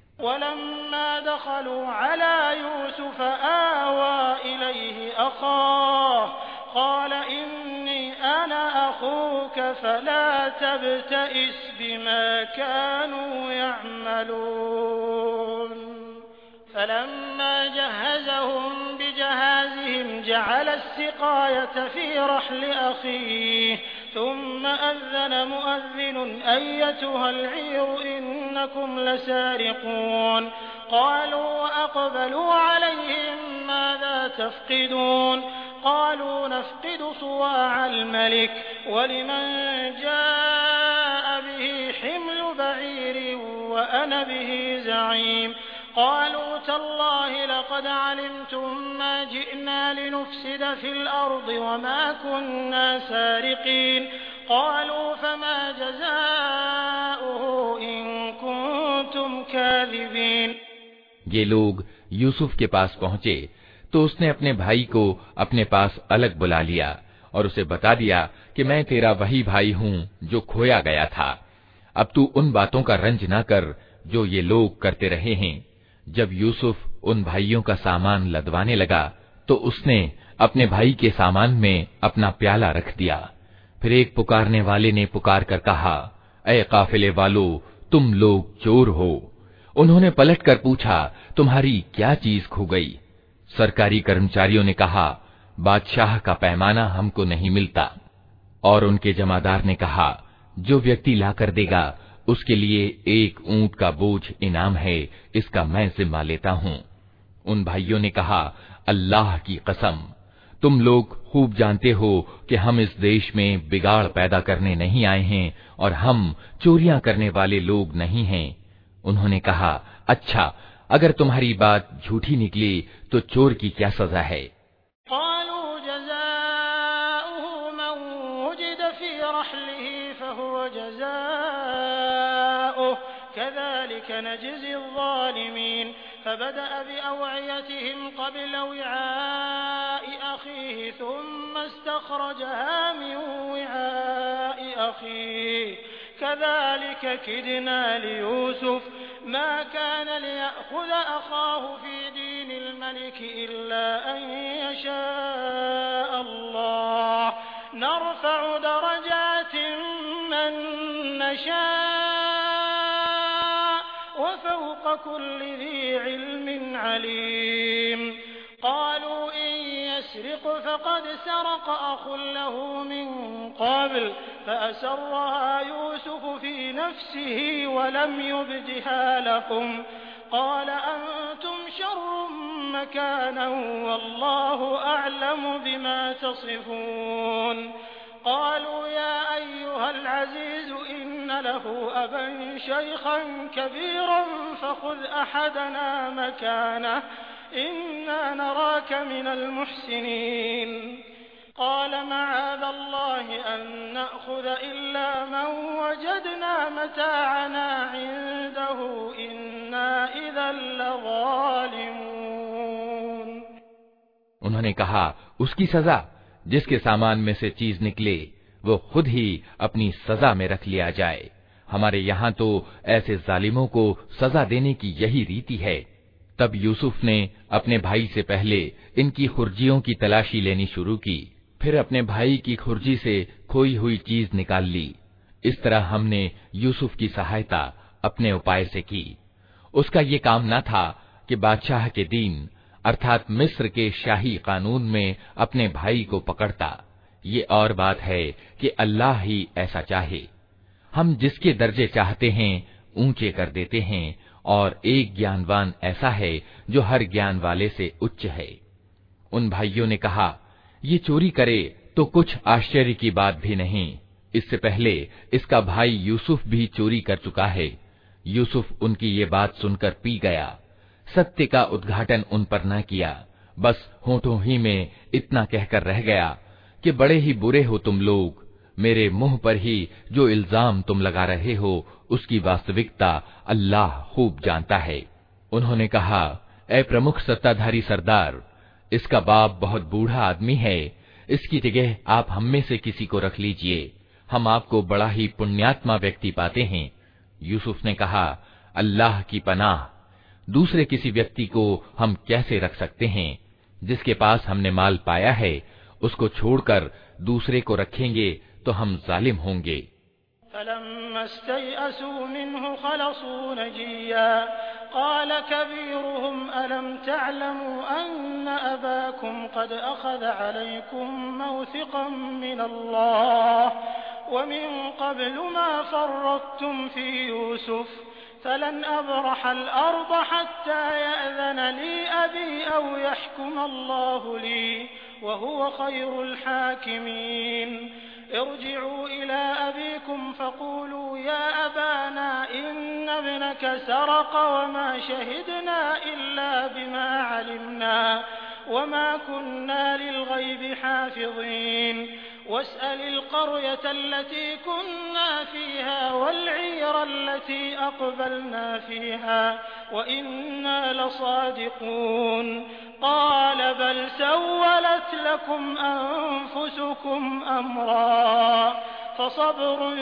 फलम्मा जहज़हुम बिजहाज़िहिम जअल अस्सिक़ायत फ़ी रहलि अख़ीह थुम्मा अज़्ज़न मुअज़्ज़िन अय्यतुहल ईरु इन्नकुम लसारिक़ून क़ालू वअक़बलू अलैहिम माज़ा तफ़क़िदून क़ालू नफ़क़िदु सुवाअल मलिक वलिमन जाअ बिही हिम्लु बईरिन व अना बिही ज़ईम क़ालू तल्लाहि लक़द अलिमतुम मा जिअना लिनुफ़सिद फ़िल अर्दि वमा कुन्ना सारिक़ीन क़ालू फमा जज़ाउहु इन कुन्तुम काज़िबीन। ये लोग यूसुफ के पास पहुंचे तो उसने अपने भाई को अपने पास अलग बुला लिया और उसे बता दिया कि मैं तेरा वही भाई हूँ जो खोया गया था। अब तू उन बातों का रंज न कर जो ये लोग करते रहे हैं। जब यूसुफ उन भाइयों का सामान लदवाने लगा तो उसने अपने भाई के सामान में अपना प्याला रख दिया। फिर एक पुकारने वाले ने पुकार कर कहा, ऐ काफिले वालों, तुम लोग चोर हो। उन्होंने पलट कर पूछा, तुम्हारी क्या चीज खो गई? सरकारी कर्मचारियों ने कहा, बादशाह का पैमाना हमको नहीं मिलता। और उनके जमादार ने कहा, जो व्यक्ति लाकर देगा उसके लिए एक ऊंट का बोझ इनाम है, इसका मैं जिम्मा लेता हूँ। उन भाइयों ने कहा, अल्लाह की कसम, तुम लोग खूब जानते हो कि हम इस देश में बिगाड़ पैदा करने नहीं आए हैं और हम चोरियां करने वाले लोग नहीं हैं। उन्होंने कहा, अच्छा, अगर तुम्हारी बात झूठी निकली तो चोर की क्या सजा है? فبدأ بأوعيتهم قبل وعاء أخيه ثم استخرجها من وعاء أخيه كذلك كدنا ليوسف ما كان ليأخذ أخاه في دين الملك إلا أن يشاء الله نرفع درجات من نشاء وفوق كل ذي علم عليم قالوا إن يسرق فقد سرق أخ له من قبل فأسرها يوسف في نفسه ولم يبدها لهم قال أنتم شر مكانا والله أعلم بما تصفون قالوا يا أيها العزيز إن له أبا شيخا كبيرا فخذ أحدنا مكانه إنا نراك من المحسنين قال معاذ الله أن نأخذ إلا من وجدنا متاعنا عنده إنا إذا لظالمون। उन्होंने कहा, उसकी सजा जिसके सामान में से चीज निकले वो खुद ही अपनी सजा में रख लिया जाए। हमारे यहाँ तो ऐसे जालिमों को सजा देने की यही रीति है। तब यूसुफ ने अपने भाई से पहले इनकी खुर्जियों की तलाशी लेनी शुरू की, फिर अपने भाई की खुर्जी से खोई हुई चीज निकाल ली। इस तरह हमने यूसुफ की सहायता अपने उपाय से की। उसका ये काम न था कि बादशाह के दीन अर्थात मिस्र के शाही कानून में अपने भाई को पकड़ता। ये और बात है कि अल्लाह ही ऐसा चाहे। हम जिसके दर्जे चाहते हैं ऊंचे कर देते हैं और एक ज्ञानवान ऐसा है जो हर ज्ञान वाले से उच्च है। उन भाइयों ने कहा, ये चोरी करे तो कुछ आश्चर्य की बात भी नहीं। इससे पहले इसका भाई यूसुफ भी चोरी कर चुका है। यूसुफ उनकी ये बात सुनकर पी गया। सत्य का उद्घाटन उन पर न किया, बस होठों ही में इतना कहकर रह गया कि बड़े ही बुरे हो तुम लोग, मेरे मुंह पर ही जो इल्जाम तुम लगा रहे हो उसकी वास्तविकता अल्लाह खूब जानता है। उन्होंने कहा, ए प्रमुख सत्ताधारी सरदार, इसका बाप बहुत बूढ़ा आदमी है, इसकी जगह आप हम में से किसी को रख लीजिए, हम आपको बड़ा ही पुण्यात्मा व्यक्ति पाते हैं। यूसुफ ने कहा, अल्लाह की पनाह, दूसरे किसी व्यक्ति को हम कैसे रख सकते हैं? जिसके पास हमने माल पाया है उसको छोड़कर दूसरे को रखेंगे तो हम जालिम होंगे। फलन अबरहल अर्द हत्ता यअज़न ली अबी औ यहकुम अल्लाहु ली व हुव खैरुल हाकिमीन। इरजिऊ इला अबीकुम फक़ूलू या अबाना इन्न इब्नक सरक़ व मा शहिदना इल्ला बिमा अलिमना व मा कुन्ना लिलग़ैबि हाफ़िज़ीन। वस्अलिल क़र्यत अल्लती कुन्ना फ़ीहा वल्ईर अल्लती अक़बलना फ़ीहा व इन्ना लसादिक़ून। क़ाल बल सव्वलत लकुम अन्फुसुकुम अम्रा फ़सब्रुन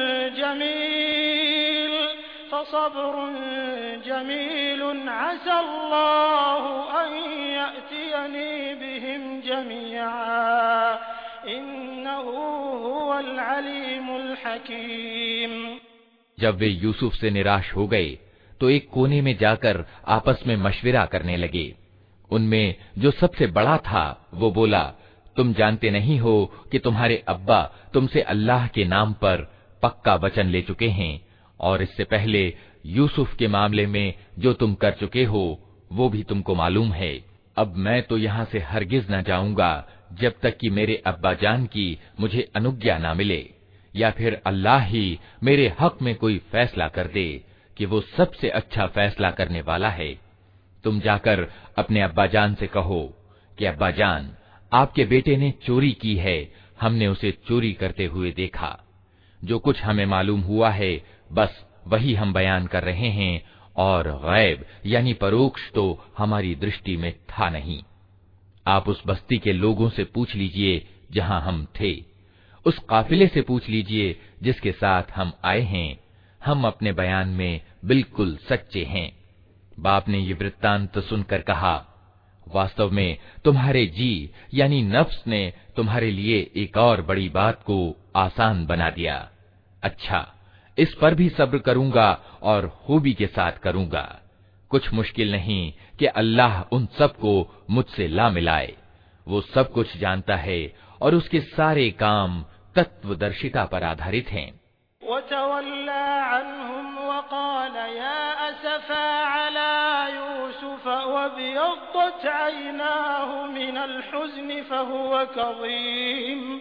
जमील फ़सब्रुन जमीलुन असा अल्लाहु अन यअतियनी बिहिम जमीआ इन्नहु हुवल अलीमुल हकीम। जब वे यूसुफ से निराश हो गए तो एक कोने में जाकर आपस में मशविरा करने लगे। उनमें जो सबसे बड़ा था वो बोला, तुम जानते नहीं हो कि तुम्हारे अब्बा तुमसे अल्लाह के नाम पर पक्का वचन ले चुके हैं, और इससे पहले यूसुफ के मामले में जो तुम कर चुके हो वो भी तुमको मालूम है। अब मैं तो यहाँ से हरगिज न जाऊंगा जब तक कि मेरे अब्बा जान की मुझे अनुज्ञा ना मिले, या फिर अल्लाह ही मेरे हक में कोई फैसला कर दे कि वो सबसे अच्छा फैसला करने वाला है। तुम जाकर अपने अब्बा जान से कहो कि अब्बा जान, आपके बेटे ने चोरी की है, हमने उसे चोरी करते हुए देखा। जो कुछ हमें मालूम हुआ है बस वही हम बयान कर रहे हैं, और गैब यानी परोक्ष तो हमारी दृष्टि में था नहीं। आप उस बस्ती के लोगों से पूछ लीजिए जहां हम थे, उस काफिले से पूछ लीजिए जिसके साथ हम आए हैं, हम अपने बयान में बिल्कुल सच्चे हैं। बाप ने ये वृत्तांत सुनकर कहा, वास्तव में तुम्हारे जी यानी नफ्स ने तुम्हारे लिए एक और बड़ी बात को आसान बना दिया। अच्छा, इस पर भी सब्र करूंगा और खूबी के साथ करूंगा। कुछ मुश्किल नहीं कि अल्लाह उन सब को मुझसे ला मिलाए। वो सब कुछ जानता है और उसके सारे काम तत्वदर्शिता पर आधारित हैं। वतवल्ला अन्हुम वक़ाल या असफ़ा अला यूसुफ वबियद्दत ऐनाहु मिनल हुज़्न फहुव कज़ीम।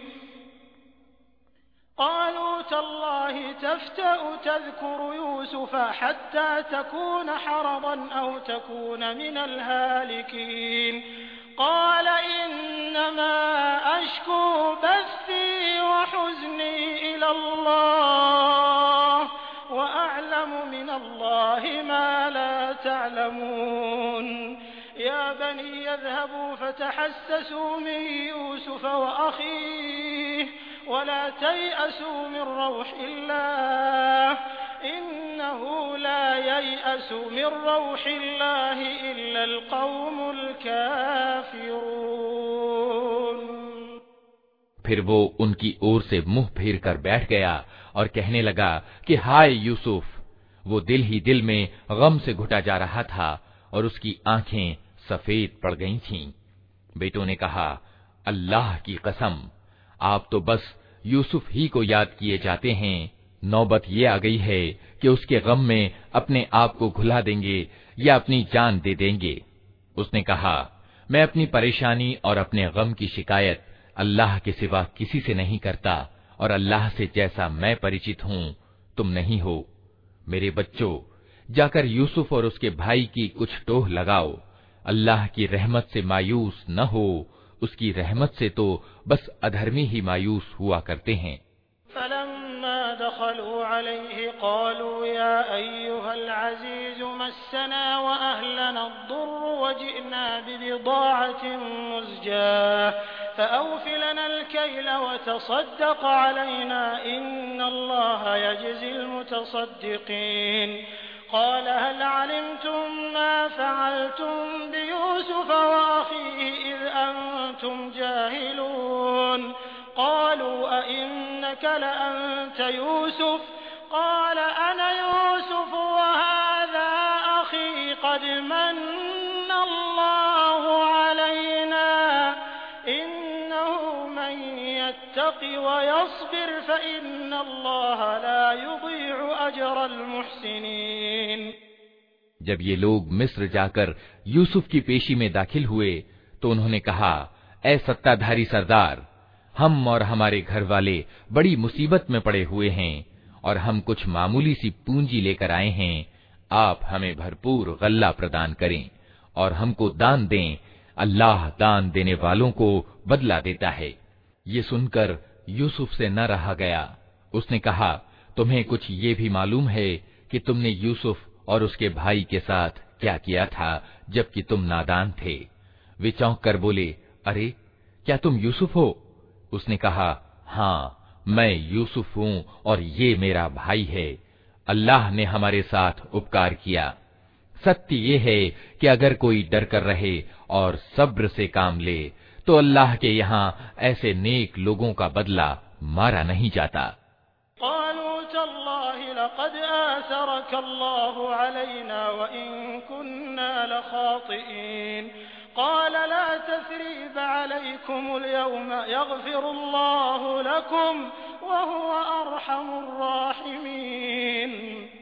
क़ालू तल्लाहि तफ़्तअु तज़कुरु यूसुफ हत्ता तकून हरदन औ तकून मिनल हालिकीन। क़ाल इन्नमा अश्कू बस्सी व हुज़्नी इलल्लाह व अअलमु मिनल्लाहि मा ला तअलमून। या बनी यज़हबू फ़तहस्ससू मिन यूसुफ व अख़ीहि वला तयअसू मिन रौहिल्लाह इन्नहु ला ययअसु मिन रौहिल्लाहि इल्लल क़ौमुल काफ़िरून। फिर वो उनकी ओर से मुंह फेर कर बैठ गया और कहने लगा कि हाय यूसुफ। वो दिल ही दिल में गम से घुटा जा रहा था और उसकी आंखें सफेद पड़ गई थीं। बेटों ने कहा, अल्लाह की कसम, आप तो बस यूसुफ ही को याद किए जाते हैं। नौबत ये आ गई है कि उसके गम में अपने आप को घुला देंगे या अपनी जान दे देंगे। उसने कहा, मैं अपनी परेशानी और अपने गम की शिकायत अल्लाह के सिवा किसी से नहीं करता, और अल्लाह से जैसा मैं परिचित हूँ तुम नहीं हो। मेरे बच्चों, जाकर यूसुफ और उसके भाई की कुछ टोह लगाओ। अल्लाह की रहमत से मायूस न हो, उसकी रहमत से तो बस अधर्मी ही मायूस हुआ करते हैं। फलम्मा दखलू अलैहि क़ालू या अय्युहल अज़ीज़ु मस्सना व अहलना अद्दुर्रु व जि'ना बिबिदाअतिन मुज़जाह फ़अवफ़ि लनल कैल व तसद्दक़ अलैना इन्नल्लाह यजज़िल मुतसद्दिक़ीन क़ाल हल अलिमतुम मा फ़अलतुम बियूसुफ़ व अख़ीहि इज़ अंतुम जाहिलून क़ालू अइन्नक लअन्त यूसुफ़ क़ाल अना यूसुफ़ व हाज़ा अख़ी क़द मन्न अल्लाहु अलैना इन्नहु मन यत्तक़ि व यस्बिर फ़इन्न अल्लाह ला युज़ीअु अजरल मुहसिनीन। जब ये लोग मिस्र जाकर यूसुफ की पेशी में दाखिल हुए तो उन्होंने कहा, ऐ सत्ताधारी सरदार, हम और हमारे घर वाले बड़ी मुसीबत में पड़े हुए हैं और हम कुछ मामूली सी पूंजी लेकर आए हैं। आप हमें भरपूर गल्ला प्रदान करें और हमको दान दें। अल्लाह दान देने वालों को बदला देता है। ये सुनकर यूसुफ से न रहा गया। उसने कहा, तुम्हें कुछ ये भी मालूम है कि तुमने यूसुफ और उसके भाई के साथ क्या किया था जबकि तुम नादान थे? वे चौंक कर बोले, अरे क्या तुम यूसुफ हो? उसने कहा, हाँ, मैं यूसुफ हूँ और ये मेरा भाई है। अल्लाह ने हमारे साथ उपकार किया। सत्य ये है कि अगर कोई डर कर रहे और सब्र से काम ले तो अल्लाह के यहाँ ऐसे नेक लोगों का बदला मारा नहीं जाता। क़ालू तल्लाहि लक़द आसरक अल्लाहु अलैना व इन कुन्ना लख़ातिईन क़ाल ला तस्रीब अलैकुमुल यौम यग़फ़िरुल्लाहु लकुम व हुव अर्हमुर राहिमीन।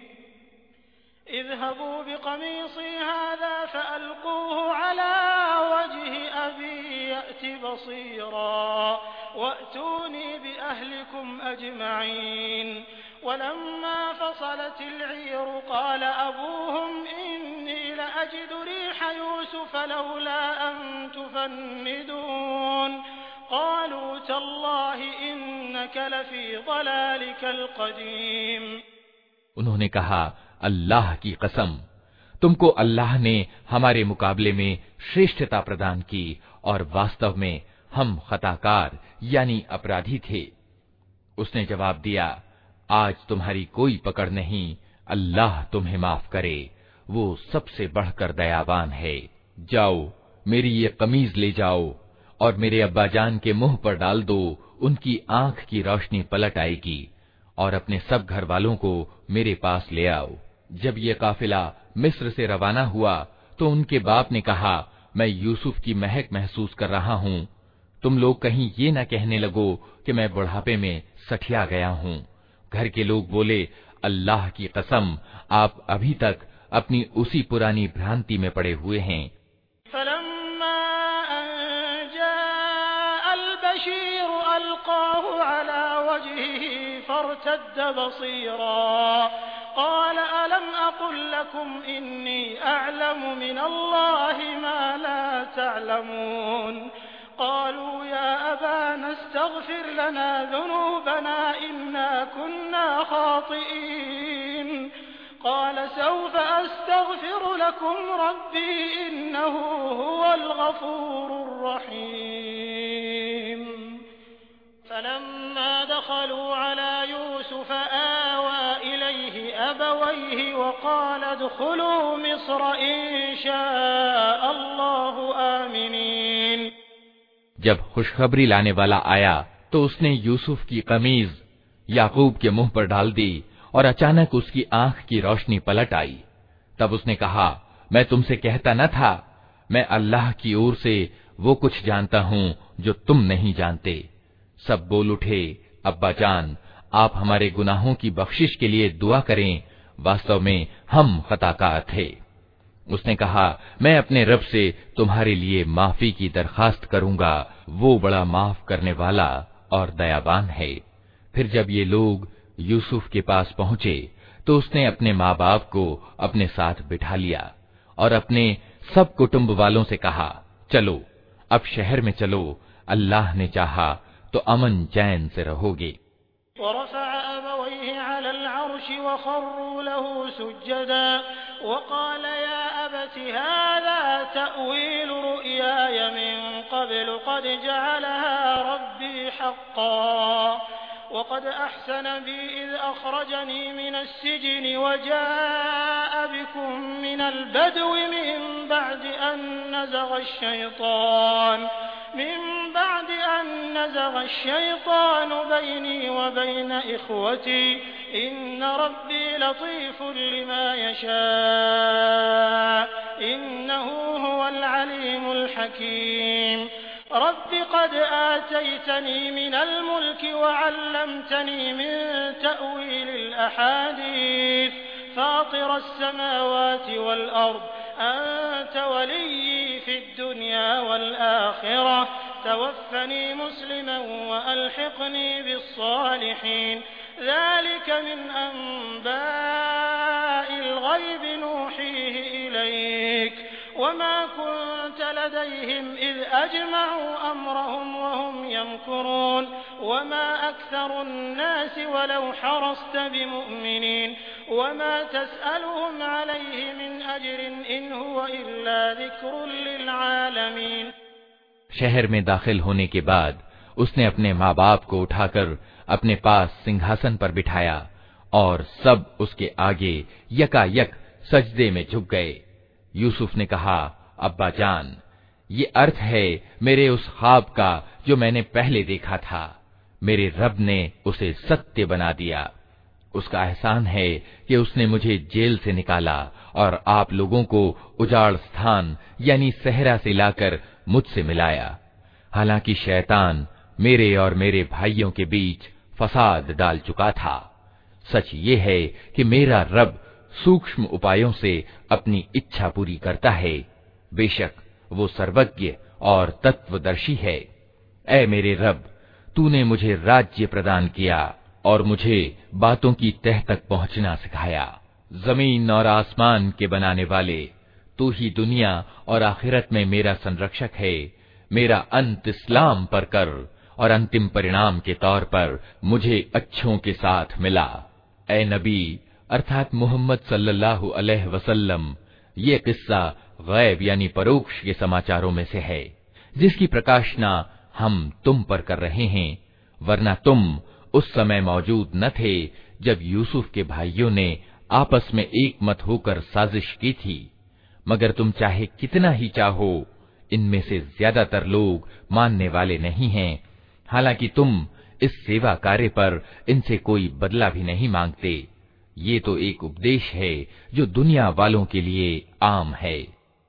इज़हबू बिक़मीसी हाज़ा फ़अल्क़ूहु अला वजहि अबी यअति बसीरा वअतूनी बिअहलिकुम अजमईन। वलम्मा फ़सलतिल ईरु क़ाल अबूहुम इन्नी लअजिदु रीह यूसुफ़ लौला अन तुफ़न्निदून क़ालू तल्लाहि इन्नक लफ़ी ज़लालिकल क़दीम। उन्होंने कहा, अल्लाह की कसम, तुमको अल्लाह ने हमारे मुकाबले में श्रेष्ठता प्रदान की और वास्तव में हम खताकार यानी अपराधी थे। उसने जवाब दिया, आज तुम्हारी कोई पकड़ नहीं, अल्लाह तुम्हें माफ करे, वो सबसे बढ़कर दयावान है। जाओ, मेरी ये कमीज ले जाओ और मेरे अब्बाजान के मुंह पर डाल दो, उनकी आंख की रोशनी पलट आएगी और अपने सब घर वालों को मेरे पास ले आओ। जब ये काफिला मिस्र से रवाना हुआ तो उनके बाप ने कहा, मैं यूसुफ की महक महसूस कर रहा हूँ। तुम लोग कहीं ये न कहने लगो कि मैं बुढ़ापे में सठिया गया हूँ। घर के लोग बोले, अल्लाह की कसम, आप अभी तक अपनी उसी पुरानी भ्रांति में पड़े हुए हैं। फलम्मा अन जाअल बशीर अल्क़ाहु अला वजहिही फर्तद्द बसीरा क़ाल अलम अक़ुल लकुम इन्नी अअलमु मिनल्लाहि मा ला तअलमून क़ालू या अबाना अस्तग़फिर लना ज़ुनूबना इन्ना कुन्ना ख़ातिईन क़ाल सौफ़ अस्तग़फिरु लकुम रब्बी इन्नहु हुवल गफ़ूरुर रहीम। फलम्मा दख़लू अला यूसुफ़ आवा इलैहि अबवैहि वक़ाल उद्ख़ुलू मिस्र इंशाअल्लाहु आमिनीन। जब खुशखबरी लाने वाला आया तो उसने यूसुफ की कमीज याकूब के मुंह पर डाल दी और अचानक उसकी आंख की रोशनी पलट आई। तब उसने कहा, मैं तुमसे कहता न था, मैं अल्लाह की ओर से वो कुछ जानता हूँ जो तुम नहीं जानते। सब बोल उठे, अब्बा जान, आप हमारे गुनाहों की बख्शिश के लिए दुआ करें, वास्तव में हम खताकार थे। उसने कहा, मैं अपने रब से तुम्हारे लिए माफी की दरखास्त करूंगा, वो बड़ा माफ करने वाला और दयावान है। फिर जब ये लोग यूसुफ के पास पहुंचे तो उसने अपने माँ बाप को अपने साथ बिठा लिया और अपने सब कुटुंब वालों से कहा, चलो अब शहर में चलो, अल्लाह ने चाहा तो अमन चैन से रहोगे। ورفع أبويه على العرش وخروا له سجدا وقال يا أبت هذا تأويل رؤياي من قبل قد جعلها ربي حقا وقد أحسن بي إذ أخرجني من السجن وجاء بكم من البدو من بعد أن نزغ الشيطان من بعد أن نزغ الشيطان بيني وبين إخوتي إن ربي لطيف لما يشاء إنه هو العليم الحكيم رب قد آتيتني من الملك وعلمتني من تأويل الأحاديث فاطر السماوات والأرض أنت وليي في الدنيا والآخرة توفني مسلما وألحقني بالصالحين ذلك من أنباء الغيب نوحيه إليك وما كنت لديهم إذ أجمعوا أمرهم وهم يمكرون وما أكثر الناس ولو حرصت بمؤمنين وما تسألهم عليه من أجر إن هو إلا ذكر للعالمين। शहर में दाखिल होने के बाद उसने अपने माँ बाप को उठाकर अपने पास सिंहासन पर बिठाया और सब उसके आगे यकायक सजदे में झुक गए। यूसुफ ने कहा, अब्बा जान, ये अर्थ है मेरे उस ख्वाब का जो मैंने पहले देखा था। मेरे रब ने उसे सत्य बना दिया। उसका एहसान है कि उसने मुझे जेल से निकाला और आप लोगों को उजाड़ स्थान यानी सहरा से लाकर मुझसे मिलाया। हालांकि शैतान मेरे और मेरे भाइयों के बीच फसाद डाल चुका था। सच ये है कि मेरा रब सूक्ष्म उपायों से अपनी इच्छा पूरी करता है। बेशक वो सर्वज्ञ और तत्वदर्शी है। ऐ मेरे रब, तूने मुझे राज्य प्रदान किया और मुझे बातों की तह तक पहुंचना सिखाया। जमीन और आसमान के बनाने वाले, तू ही दुनिया और आखिरत में मेरा संरक्षक है। मेरा अंत इस्लाम पर कर और अंतिम परिणाम के तौर पर मुझे अच्छों के साथ मिला। ऐ नबी अर्थात मोहम्मद सल्लल्लाहु अलैहि वसल्लम, ये किस्सा गैब यानी परोक्ष के समाचारों में से है, जिसकी प्रकाशना हम तुम पर कर रहे हैं, वरना तुम उस समय मौजूद न थे जब यूसुफ के भाइयों ने आपस में एक मत होकर साजिश की थी। मगर तुम चाहे कितना ही चाहो, इनमें से ज्यादातर लोग मानने वाले नहीं हैं। हालांकि तुम इस सेवा कार्य पर इनसे कोई बदला भी नहीं मांगते। ये तो एक उपदेश है जो दुनिया वालों के लिए आम है।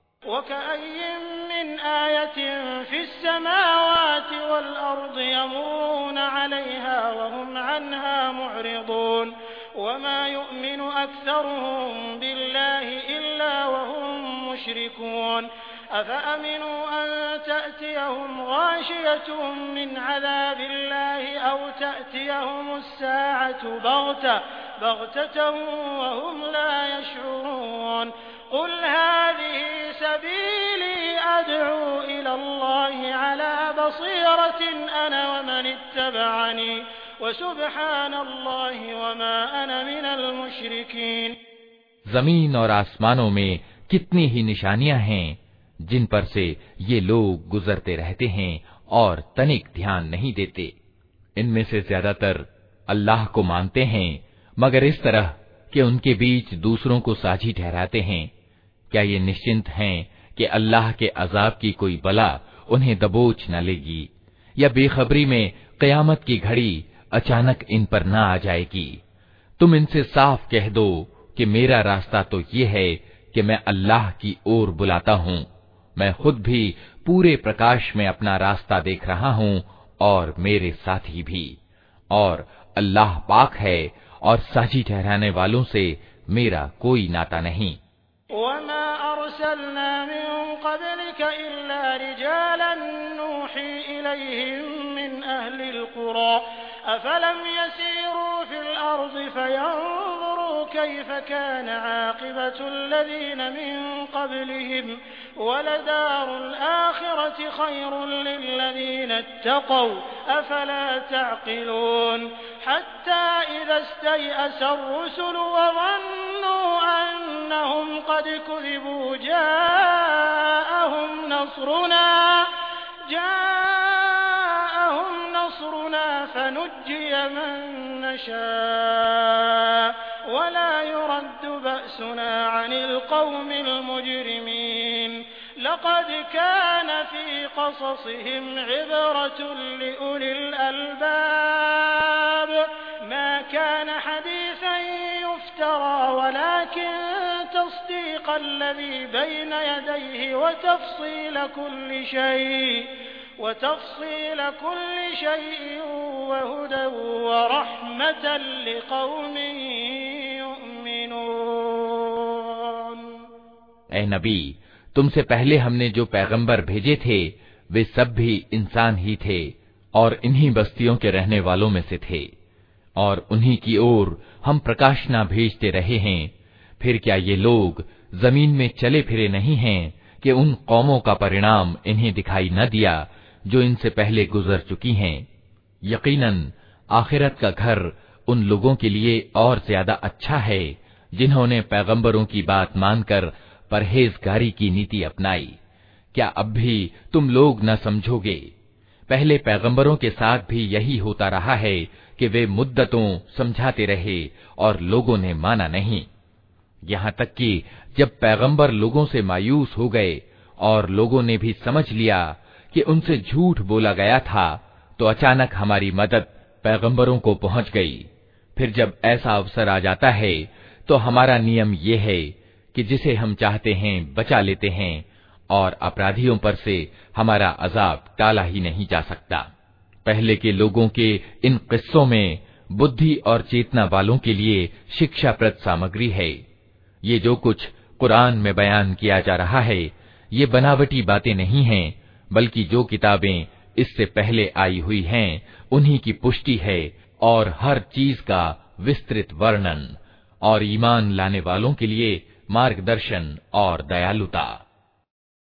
वमा युमिनु अक्सरुहुम बिल्लाहि इल्ला वहुम मुश्रिकून अफअमिनु अन तअतियहुम गाशियतुम मिन अज़ाबिल्लाहि औ तअतियहुमुस्साअतु बग़ततन वहुम ला यशऊरून क़ुल हाज़िही सबीली अद'ू इलल्लाहि अला बसीरतिन अना वमन इत्तबअनी वसुब्हानल्लाहि वमा अना मिनल मुश्रिकीन। जमीन और आसमानों में कितनी ही निशानियां हैं जिन पर से ये लोग गुजरते रहते हैं और तनिक ध्यान नहीं देते। इनमें से ज्यादातर अल्लाह को मानते हैं, मगर इस तरह कि उनके बीच दूसरों को साझी ठहराते हैं। क्या ये निश्चिंत हैं कि अल्लाह के अजाब की कोई बला उन्हें दबोच न लेगी, या बेखबरी में क़यामत की घड़ी अचानक इन पर न आ जाएगी। तुम इनसे साफ कह दो कि मेरा रास्ता तो ये है कि मैं अल्लाह की ओर बुलाता हूँ। मैं खुद भी पूरे प्रकाश में अपना रास्ता देख रहा हूँ और मेरे साथी भी, और अल्लाह पाक है और साझी ठहराने वालों से मेरा कोई नाता नहीं। वमा अरसलना मिन क़ब्लिक इल्ला रिजालन नूही इलैहिम मिन अहलिल क़ुरा अफलम यसीरू फिल अर्ज़ि फयंज़ुरू कैफ़ कान आक़िबतुल लज़ीना मिन क़ब्लिहिम वलदारुल आख़िरति ख़ैरुल लिल्लज़ीना इत्तक़व अफला तअक़िलून। हत्ता इज़ा इस्तयअस अर्रुसुल वज़न्नू अन्नहुम क़द कुज़िबू जाअहुम नस्रुना जाअहुम नस्रुना फनुज्जिय मन नशाअ वला युरद्दु बअसुना अनिल क़ौमिल मुजरिमीन लक़द कान फ़ी क़ससिहिम इब्रतुन लिउलिल अलबाब मा कान हदीसन युफ्तरा वलाकिन तस्दीक़ल्लज़ी बैन यदैहि वतफ़सील कुल्लि शै'इन वतफ़सील कुल्लि शै'इन वहुदन वरहमतन लिक़ौमिन यु'मिनून। ऐ नबी, तुमसे पहले हमने जो पैगंबर भेजे थे वे सब भी इंसान ही थे और इन्हीं बस्तियों के रहने वालों में से थे, और उन्हीं की ओर हम प्रकाशना भेजते रहे हैं। फिर क्या ये लोग जमीन में चले फिरे नहीं हैं कि उन कौमों का परिणाम इन्हें दिखाई न दिया जो इनसे पहले गुजर चुकी हैं। यकीनन आखिरत का घर उन लोगों के लिए और ज्यादा अच्छा है जिन्होंने पैगंबरों की बात मानकर परहेजगारी की नीति अपनाई। क्या अब भी तुम लोग न समझोगे? पहले पैगंबरों के साथ भी यही होता रहा है कि वे मुद्दतों समझाते रहे और लोगों ने माना नहीं, यहाँ तक कि जब पैगंबर लोगों से मायूस हो गए और लोगों ने भी समझ लिया कि उनसे झूठ बोला गया था, तो अचानक हमारी मदद पैगंबरों को पहुंच गई। फिर जब ऐसा अवसर आ जाता है तो हमारा नियम ये है कि जिसे हम चाहते हैं बचा लेते हैं और अपराधियों पर से हमारा अजाब टाला ही नहीं जा सकता। पहले के लोगों के इन किस्सों में बुद्धि और चेतना वालों के लिए शिक्षाप्रद सामग्री है। ये जो कुछ कुरान में बयान किया जा रहा है ये बनावटी बातें नहीं हैं, बल्कि जो किताबें इससे पहले आई हुई हैं उन्हीं की पुष्टि है और हर चीज का विस्तृत वर्णन और ईमान लाने वालों के लिए मार्गदर्शन और दयालुता।